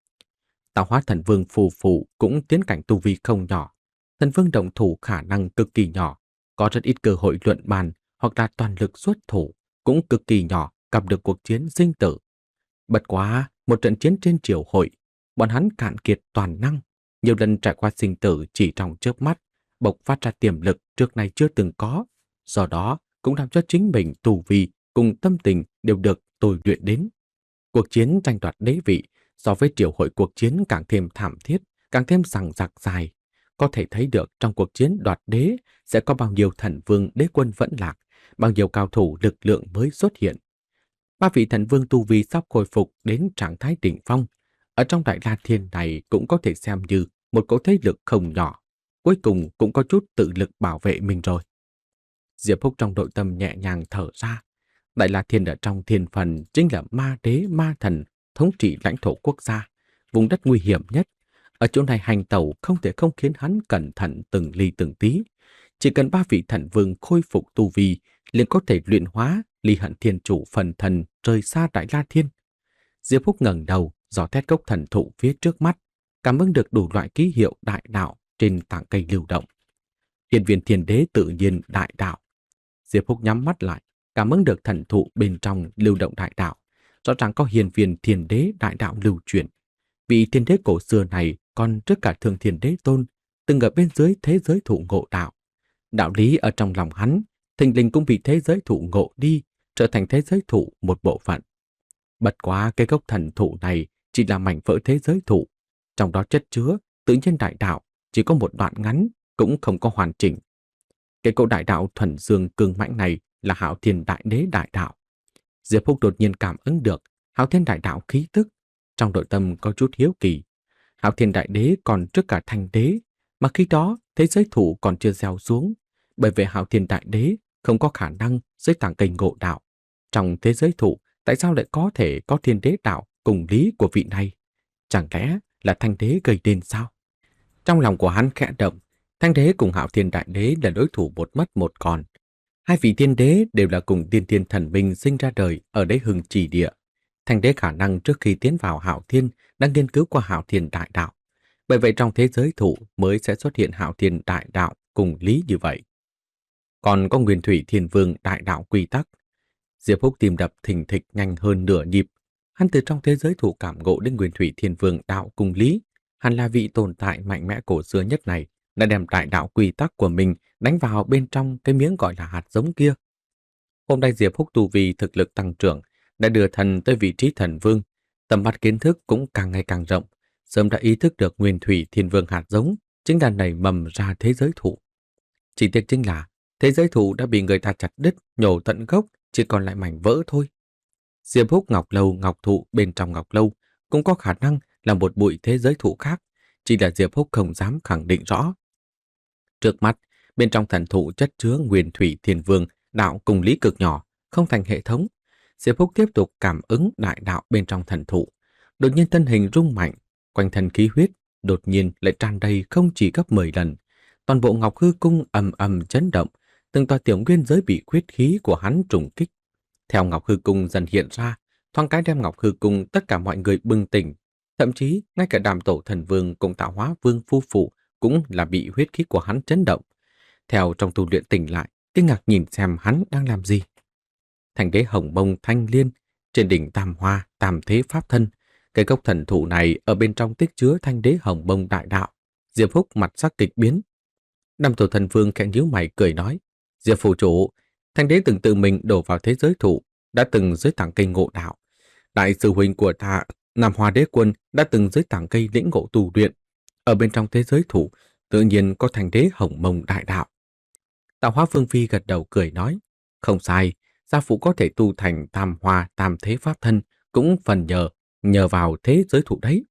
Tạo Hóa Thần Vương phù phụ cũng tiến cảnh tu vi không nhỏ. Thần Vương động thủ khả năng cực kỳ nhỏ, có rất ít cơ hội luận bàn hoặc là toàn lực xuất thủ, cũng cực kỳ nhỏ gặp được cuộc chiến sinh tử. Bất quá, một trận chiến trên triều hội, bọn hắn cạn kiệt toàn năng, nhiều lần trải qua sinh tử chỉ trong chớp mắt, bộc phát ra tiềm lực trước nay chưa từng có, do đó cũng làm cho chính mình tu vi cùng tâm tình đều được tôi luyện đến. Cuộc chiến tranh đoạt đế vị so với triều hội cuộc chiến càng thêm thảm thiết, càng thêm sằng dặc dài. Có thể thấy được trong cuộc chiến đoạt đế sẽ có bao nhiêu thần vương đế quân vẫn lạc, bao nhiêu cao thủ lực lượng mới xuất hiện. Ba vị thần vương tu vi sắp khôi phục đến trạng thái đỉnh phong, ở trong Đại La Thiên này cũng có thể xem như một cỗ thế lực không nhỏ, cuối cùng cũng có chút tự lực bảo vệ mình rồi. Diệp Húc trong nội tâm nhẹ nhàng thở ra. Đại La Thiên ở trong thiên phần chính là ma đế ma thần thống trị lãnh thổ quốc gia, vùng đất nguy hiểm nhất. Ở chỗ này hành tẩu không thể không khiến hắn cẩn thận từng ly từng tí. Chỉ cần ba vị thần vương khôi phục tu vi, liền có thể luyện hóa Ly Hận Thiên Chủ phần thần rời xa Đại La Thiên. Diệp Húc ngẩng đầu, dò xét gốc thần thụ phía trước mắt, cảm ứng được đủ loại ký hiệu đại đạo trên tảng cây lưu động. Hiển viên Thiên Đế tự nhiên đại đạo. Diệp Húc nhắm mắt lại, cảm ứng được thần thụ bên trong lưu động đại đạo, rõ ràng có hiển viên Thiên Đế đại đạo lưu chuyển. Vị thiên đế cổ xưa này còn trước cả Thương Thiên Đế Tôn, từng ở bên dưới thế giới thụ ngộ đạo. Đạo lý ở trong lòng hắn, thình lình cũng bị thế giới thụ ngộ đi, trở thành thế giới thụ một bộ phận. Bất quá cái gốc thần thụ này chỉ là mảnh vỡ thế giới thụ, trong đó chất chứa tự nhiên đại đạo, chỉ có một đoạn ngắn, cũng không có hoàn chỉnh. Cái cỗ đại đạo thuần dương cường mãnh này là Hạo Thiên Đại Đế đại đạo. Diệp Húc đột nhiên cảm ứng được Hạo Thiên đại đạo khí tức, trong nội tâm có chút hiếu kỳ. Hạo Thiên Đại Đế còn trước cả Thanh Đế, mà khi đó thế giới thụ còn chưa gieo xuống, bởi vì Hạo Thiên Đại Đế không có khả năng dưới tảng cây ngộ đạo. Trong thế giới thụ, tại sao lại có thể có Thiên Đế đạo cùng lý của vị này? Chẳng lẽ là Thanh Đế gây nên sao? Trong lòng của hắn khẽ động, Thanh Đế cùng Hạo Thiên Đại Đế là đối thủ một mất một còn. Hai vị Thiên Đế đều là cùng tiên thiên thần minh sinh ra đời ở đế Hưng Trì Địa. Thanh Đế khả năng trước khi tiến vào Hạo Thiên đang nghiên cứu qua Hạo Thiên Đại Đạo. Bởi vậy trong thế giới thụ mới sẽ xuất hiện Hạo Thiên Đại Đạo cùng lý như vậy. Còn có Nguyên Thủy Thiên Vương Đại Đạo quy tắc. Diệp Húc tim đập thình thịch nhanh hơn nửa nhịp. Hắn từ trong thế giới thụ cảm ngộ đến Nguyên Thủy Thiên Vương Đạo cùng lý. Hắn là vị tồn tại mạnh mẽ cổ xưa nhất này, đã đem đại đạo quy tắc của mình đánh vào bên trong cái miếng gọi là hạt giống kia. Hôm nay Diệp Húc tu vi thực lực tăng trưởng, đã đưa thần tới vị trí thần vương, tầm mắt kiến thức cũng càng ngày càng rộng, sớm đã ý thức được Nguyên Thủy Thiên Vương hạt giống chính là nảy mầm ra thế giới thụ. Chỉ tiếc chính là thế giới thụ đã bị người ta chặt đứt, nhổ tận gốc, chỉ còn lại mảnh vỡ thôi. Diệp Húc ngọc lâu ngọc thụ bên trong ngọc lâu cũng có khả năng là một bụi thế giới thụ khác, chỉ là Diệp Húc không dám khẳng định rõ. Trước mắt, bên trong thần thụ chất chứa Nguyên Thủy Thiên Vương đạo cùng lý cực nhỏ, không thành hệ thống. Diệp Húc tiếp tục cảm ứng đại đạo bên trong thần thụ. Đột nhiên thân hình rung mạnh, quanh thân khí huyết đột nhiên lại tràn đầy không chỉ gấp mười lần. Toàn bộ Ngọc Hư Cung ầm ầm chấn động, từng tòa tiểu nguyên giới bị huyết khí của hắn trùng kích. Theo Ngọc Hư Cung dần hiện ra, thoáng cái đem Ngọc Hư Cung tất cả mọi người bừng tỉnh. Thậm chí, ngay cả Đàm Tổ Thần Vương cùng Tạo Hóa Vương phu phụ cũng là bị huyết khí của hắn chấn động. Theo trong tu luyện tỉnh lại, kinh ngạc nhìn xem hắn đang làm gì. Thành đế hồng mông thanh liên, trên đỉnh tam hoa, tam thế pháp thân. Cái gốc thần thụ này ở bên trong tích chứa thanh đế hồng mông đại đạo. Diệp Húc mặt sắc kịch biến. Đàm Tổ Thần Vương khẽ nhíu mày cười nói, Diệp phụ chủ, thanh đế từng tự mình đổ vào thế giới thụ, đã từng dưới tảng cây ngộ đạo. Đại sư huynh của ta, Nam Hoa Đế Quân, đã từng dưới tảng cây lĩnh ngộ tu luyện. Ở bên trong thế giới thụ, tự nhiên có thành đế hồng mông đại đạo. Tạo Hóa Vương Phi gật đầu cười nói, không sai, gia phụ có thể tu thành tam hoa tam thế pháp thân, cũng phần nhờ, nhờ vào thế giới thụ đấy.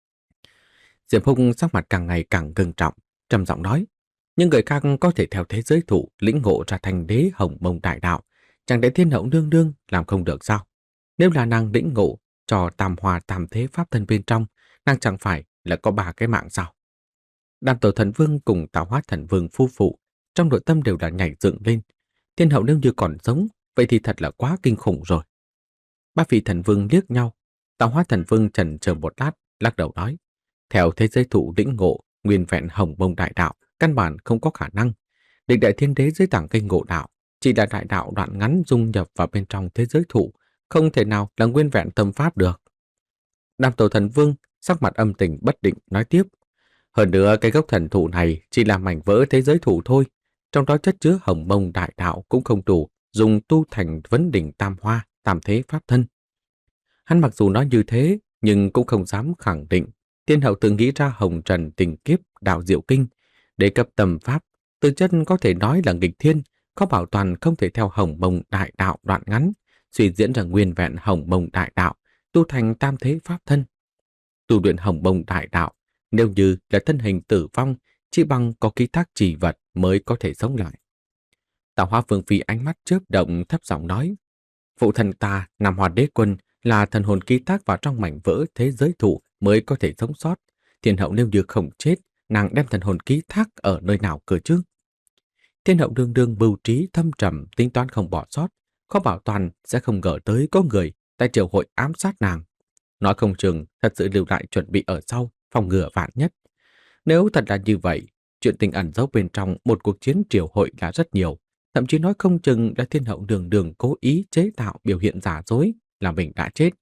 Diệp Húc sắc mặt càng ngày càng ngưng trọng, trầm giọng nói, nhưng người khác có thể theo thế giới thụ lĩnh ngộ ra thành đế hồng mông đại đạo, chẳng lẽ thiên hậu nương nương làm không được sao? Nếu là nàng lĩnh ngộ cho tam hoa tam thế pháp thân bên trong, nàng chẳng phải là có ba cái mạng sao? Đàm Tổ Thần Vương cùng Tạo Hóa Thần Vương phu phụ trong nội tâm đều đã nhảy dựng lên. Thiên hậu nếu như còn sống, vậy thì thật là quá kinh khủng rồi. Ba vị thần vương liếc nhau. Tạo Hóa Thần Vương chần chờ một lát, lắc đầu nói, theo thế giới thụ lĩnh ngộ nguyên vẹn hồng mông đại đạo, căn bản không có khả năng. Địch đại thiên đế dưới tảng cây ngộ đạo chỉ là đại đạo đoạn ngắn dung nhập vào bên trong thế giới thụ, không thể nào là nguyên vẹn tâm pháp được. Đàm Tổ Thần Vương sắc mặt âm tình bất định nói tiếp, hơn nữa cái gốc thần thụ này chỉ là mảnh vỡ thế giới thụ thôi, trong đó chất chứa hồng mông đại đạo cũng không đủ dùng tu thành vấn đỉnh tam hoa tam thế pháp thân. Hắn mặc dù nói như thế, nhưng cũng không dám khẳng định. Thiên hậu tự nghĩ ra hồng trần tình kiếp đạo diệu kinh để cấp tầm pháp, từ chân có thể nói là nghịch thiên, có bảo toàn không thể theo hồng mông đại đạo đoạn ngắn suy diễn ra nguyên vẹn hồng mông đại đạo tu thành tam thế pháp thân. Tu luyện hồng mông đại đạo, nếu như là thân hình tử vong, chỉ bằng có ký thác trì vật mới có thể sống lại. Tạo Hóa Vương Phi ánh mắt chớp động thấp giọng nói, phụ thần ta, Nam Hoa Đế Quân, là thần hồn ký thác vào trong mảnh vỡ thế giới thụ mới có thể sống sót. Thiên hậu nếu như không chết, nàng đem thần hồn ký thác ở nơi nào cơ chứ? Thiên hậu đương đương bưu trí thâm trầm, tính toán không bỏ sót, khó bảo toàn sẽ không ngờ tới có người tại triều hội ám sát nàng. Nói không chừng thật sự lưu lại chuẩn bị ở sau, phòng ngừa vạn nhất. Nếu thật là như vậy, chuyện tình ẩn giấu bên trong một cuộc chiến triều hội là rất nhiều, thậm chí nói không chừng là thiên hậu đường đường cố ý chế tạo biểu hiện giả dối là mình đã chết,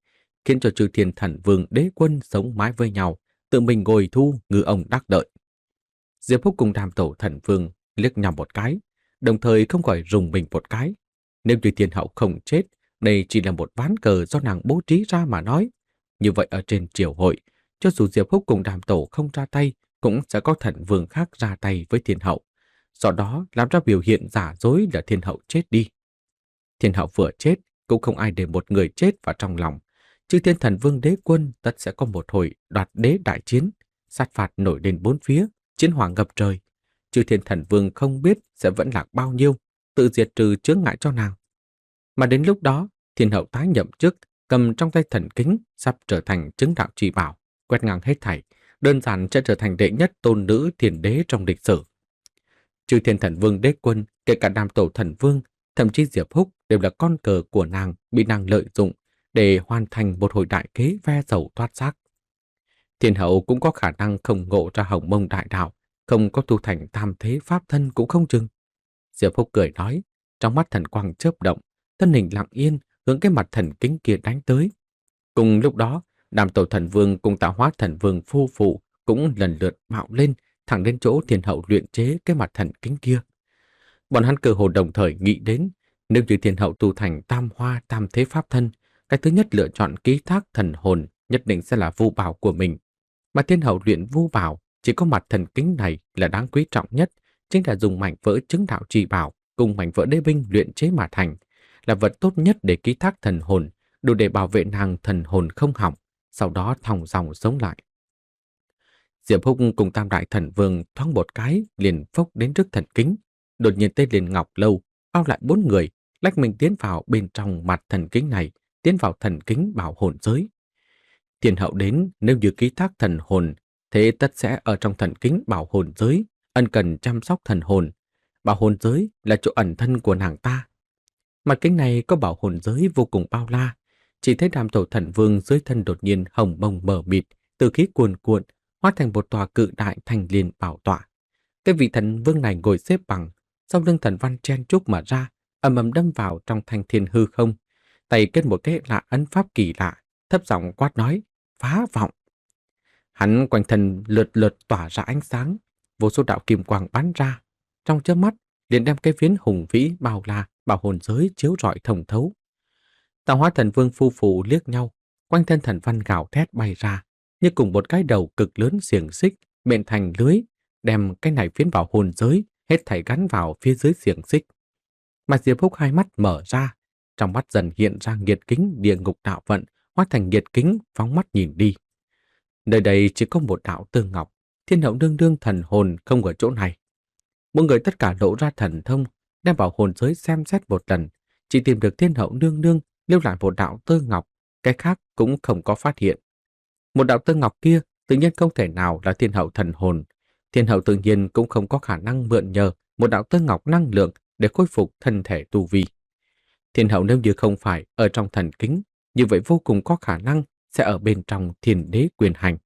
khiến cho Chư Thiên Thần Vương Đế Quân sống mãi với nhau, tự mình ngồi thu ngư ông đắc đợi. Diệp Húc cùng Đàm Tổ Thần Vương liếc nhau một cái, đồng thời không khỏi rùng mình một cái. Nếu như Thiên Hậu không chết, đây chỉ là một ván cờ do nàng bố trí ra mà nói. Như vậy ở trên triều hội, cho dù Diệp Húc cùng Đàm Tổ không ra tay, cũng sẽ có thần vương khác ra tay với Thiên Hậu. Do đó làm ra biểu hiện giả dối là Thiên Hậu chết đi. Thiên Hậu vừa chết, cũng không ai để một người chết vào trong lòng. Chư Thiên Thần Vương Đế Quân tất sẽ có một hồi đoạt đế đại chiến, sát phạt nổi lên bốn phía, chiến hỏa ngập trời. Chư Thiên Thần Vương không biết sẽ vẫn lạc bao nhiêu, tự diệt trừ chướng ngại cho nàng. Mà đến lúc đó, Thiên Hậu tái nhậm chức, cầm trong tay thần kính, sắp trở thành chứng đạo trì bảo, quét ngang hết thảy, đơn giản sẽ trở thành đệ nhất tôn nữ thiên đế trong lịch sử. Chư Thiên Thần Vương Đế Quân, kể cả Đàm Tổ Thần Vương, thậm chí Diệp Húc đều là con cờ của nàng bị nàng lợi dụng để hoàn thành một hồi đại kế ve sầu thoát xác. Thiên Hậu cũng có khả năng không ngộ ra Hồng Mông đại đạo, không có tu thành tam thế pháp thân cũng không chừng. Diệp Húc cười nói, trong mắt thần quang chớp động, thân hình lặng yên hướng cái mặt thần kính kia đánh tới. Cùng lúc đó, Đàm Tổ Thần Vương cùng Tạo Hóa Thần Vương phu phụ cũng lần lượt mạo lên, thẳng đến chỗ Thiên Hậu luyện chế cái mặt thần kính kia. Bọn hắn cơ hồ đồng thời nghĩ đến, nếu như Thiên Hậu tu thành tam hoa tam thế pháp thân, cái thứ nhất lựa chọn ký thác thần hồn nhất định sẽ là vu bảo của mình. Mà Thiên Hậu luyện vu bảo, chỉ có mặt thần kính này là đáng quý trọng nhất, chính là dùng mảnh vỡ chứng đạo trì bảo cùng mảnh vỡ đế binh luyện chế mà thành, là vật tốt nhất để ký thác thần hồn, đủ để bảo vệ nàng thần hồn không hỏng, sau đó thong dòng sống lại. Diệp Húc cùng Tam Đại Thần Vương thoáng một cái liền phốc đến trước thần kính, đột nhiên tên liền Ngọc Lâu bao lại bốn người, lách mình tiến vào bên trong mặt thần kính này, tiến vào thần kính bảo hồn giới. Thiên Hậu đến, nếu như ký thác thần hồn, thế tất sẽ ở trong thần kính bảo hồn giới, ân cần chăm sóc thần hồn. Bảo hồn giới là chỗ ẩn thân của nàng ta. Mặt kính này có bảo hồn giới vô cùng bao la, chỉ thấy Đàm Tổ Thần Vương dưới thân đột nhiên hồng bông mờ mịt, từ khí cuồn cuộn, hóa thành một tòa cự đại thành liên bảo tọa. Cái vị thần vương này ngồi xếp bằng, sau lưng thần văn chen chúc mà ra, ầm ầm đâm vào trong thanh thiên hư không, tay kết một cái lạ ấn pháp kỳ lạ, thấp giọng quát nói, phá vọng. Hắn quanh thân lượt lượt tỏa ra ánh sáng, vô số đạo kim quang bắn ra, trong chớp mắt liền đem cái phiến hùng vĩ bao la bảo hồn giới chiếu rọi thông thấu. Tạo Hóa Thần Vương phu phụ liếc nhau, quanh thân thần văn gào thét bay ra, như cùng một cái đầu cực lớn xiềng xích bện thành lưới, đem cái này phiến bảo hồn giới hết thảy gắn vào phía dưới xiềng xích. Mà Diệp Húc hai mắt mở ra, trong mắt dần hiện ra nghiệt kính địa ngục đạo vận, hóa thành nghiệt kính phóng mắt nhìn đi. Nơi đây chỉ có một đạo Tư Ngọc, Thiên Hậu nương nương thần hồn không ở chỗ này. Mọi người tất cả lộ ra thần thông, đem bảo hồn giới xem xét một lần, chỉ tìm được Thiên Hậu nương nương lưu lại một đạo Tư Ngọc, cái khác cũng không có phát hiện. Một đạo Tư Ngọc kia tự nhiên không thể nào là Thiên Hậu thần hồn. Thiên Hậu tự nhiên cũng không có khả năng mượn nhờ một đạo Tư Ngọc năng lượng để khôi phục thân thể tu vi. Thiên Hậu nếu như không phải ở trong thần kính, như vậy vô cùng có khả năng sẽ ở bên trong Thiên Đế quyền hành.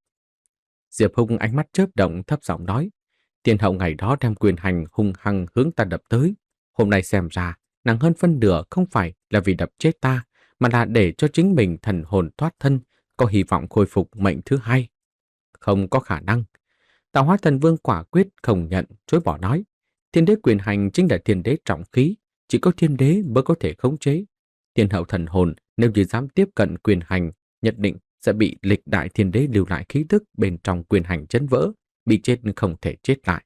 Diệp Húc ánh mắt chớp động thấp giọng nói, Thiên Hậu ngày đó đem quyền hành hung hăng hướng ta đập tới. Hôm nay xem ra, nàng hơn phân nửa không phải là vì đập chết ta, mà là để cho chính mình thần hồn thoát thân, có hy vọng khôi phục mệnh thứ hai. Không có khả năng. Tạo Hóa Thần Vương quả quyết không nhận, chối bỏ nói, Thiên Đế quyền hành chính là Thiên Đế trọng khí, chỉ có Thiên Đế mới có thể khống chế. Thiên Hậu thần hồn nếu như dám tiếp cận quyền hành, nhất định sẽ bị lịch đại Thiên Đế lưu lại khí tức bên trong quyền hành chấn vỡ, bị chết không thể chết lại.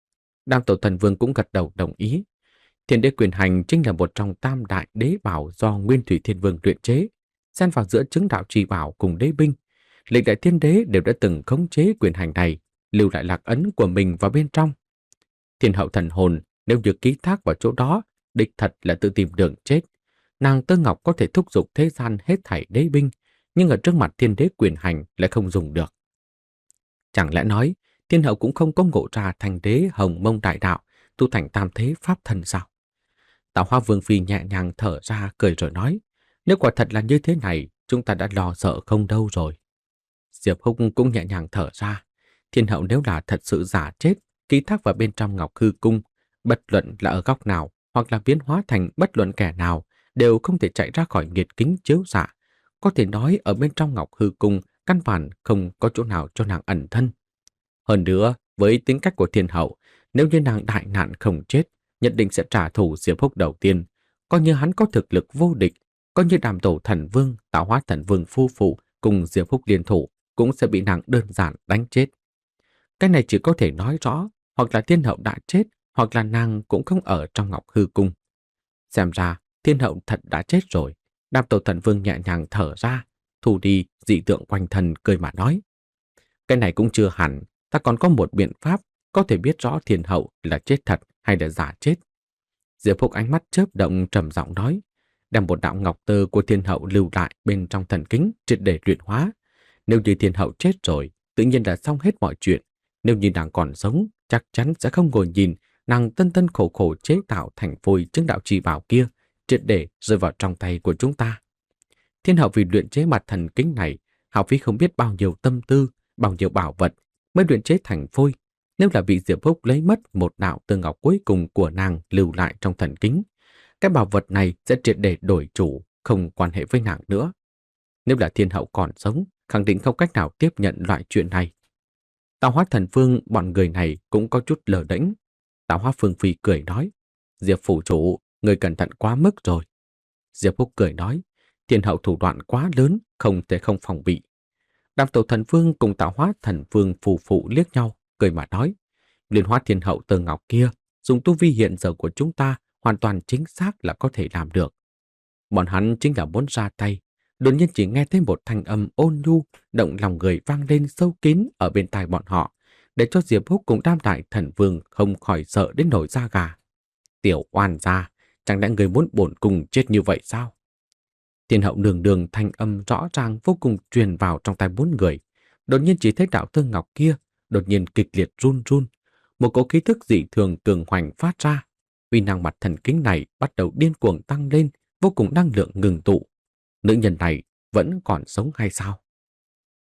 Đàm Tổ Thần Vương cũng gật đầu đồng ý. Thiên Đế quyền hành chính là một trong tam đại đế bảo do Nguyên Thủy Thiên Vương luyện chế, xen vào giữa chứng đạo trì bảo cùng đế binh. Lịch đại Thiên Đế đều đã từng khống chế quyền hành này, lưu lại lạc ấn của mình vào bên trong. Thiên Hậu thần hồn nếu được ký thác vào chỗ đó, đích thật là tự tìm đường chết. Nàng Tư Ngọc có thể thúc giục thế gian hết thảy đế binh, nhưng ở trước mặt Thiên Đế quyền hành lại không dùng được. Chẳng lẽ nói, Thiên Hậu cũng không có ngộ ra thành đế Hồng Mông đại đạo, tu thành tam thế pháp thần sao? Tạo Hóa Vương Phi nhẹ nhàng thở ra cười rồi nói, nếu quả thật là như thế này, chúng ta đã lo sợ không đâu rồi. Diệp Húc cũng nhẹ nhàng thở ra, Thiên Hậu nếu là thật sự giả chết, ký thác vào bên trong Ngọc Hư Cung, bất luận là ở góc nào hoặc là biến hóa thành bất luận kẻ nào, đều không thể chạy ra khỏi nghiệt kính chiếu xạ, có thể nói ở bên trong Ngọc Hư Cung căn bản không có chỗ nào cho nàng ẩn thân. Hơn nữa, với tính cách của thiên hậu, nếu như nàng đại nạn không chết, nhất định sẽ trả thù Diệp Húc đầu tiên, coi như hắn có thực lực vô địch, coi như Đàm Tổ Thần Vương, Tạo Hóa Thần Vương phu phụ cùng Diệp Húc liên thủ cũng sẽ bị nàng đơn giản đánh chết. Cái này chỉ có thể nói rõ, hoặc là thiên hậu đã chết, hoặc là nàng cũng không ở trong Ngọc Hư Cung. Xem ra, thiên hậu thật đã chết rồi. Đàm Tổ Thần Vương nhẹ nhàng thở ra, thu đi dị tượng quanh thân, cười mà nói. Cái này cũng chưa hẳn, ta còn có một biện pháp có thể biết rõ thiên hậu là chết thật hay là giả chết. Diệp Phúc ánh mắt chớp động, trầm giọng nói, đem một đạo ngọc tơ của thiên hậu lưu lại bên trong thần kính triệt để luyện hóa. Nếu như thiên hậu chết rồi, tự nhiên là xong hết mọi chuyện. Nếu như nàng còn sống, chắc chắn sẽ không ngồi nhìn nàng tân tân khổ khổ chế tạo thành phôi chứng đạo trì bảo kia triệt để rơi vào trong tay của chúng ta. Thiên hậu vì luyện chế mặt thần kính này, hao phí không biết bao nhiêu tâm tư, bao nhiêu bảo vật mới luyện chế thành phôi. Nếu là bị Diệp Húc lấy mất một đạo tương ngọc cuối cùng của nàng lưu lại trong thần kính, cái bảo vật này sẽ triệt để đổi chủ, không quan hệ với nàng nữa. Nếu là thiên hậu còn sống, khẳng định không cách nào tiếp nhận loại chuyện này. Tạo Hóa Thần Vương bọn người này cũng có chút lờ đễnh. Tạo Hóa Phương Phi cười nói, Diệp phủ chủ, người cẩn thận quá mức rồi. Diệp Húc cười nói, thiên hậu thủ đoạn quá lớn, không thể không phòng bị. Đàm Tổ Thần Vương cùng Tạo Hóa Thần Vương phù phụ liếc nhau, cười mà nói, Liên Hóa Thiên Hậu Tơ Ngọc kia, dùng tu vi hiện giờ của chúng ta hoàn toàn chính xác là có thể làm được. Bọn hắn chính là muốn ra tay, đột nhiên chỉ nghe thấy một thanh âm ôn nhu, động lòng người vang lên sâu kín ở bên tai bọn họ, để cho Diệp Húc cùng Đam Đại Thần Vương không khỏi sợ đến nổi da gà. Tiểu oan gia, chẳng lẽ người muốn bổn cùng chết như vậy sao? Thiên hậu đường đường thanh âm rõ ràng vô cùng truyền vào trong tai bốn người. Đột nhiên chỉ thấy đạo Tơ Ngọc kia đột nhiên kịch liệt run run, một cỗ khí thức dị thường cường hoành phát ra. Uy năng mặt thần kính này bắt đầu điên cuồng tăng lên, vô cùng năng lượng ngừng tụ. Nữ nhân này vẫn còn sống hay sao?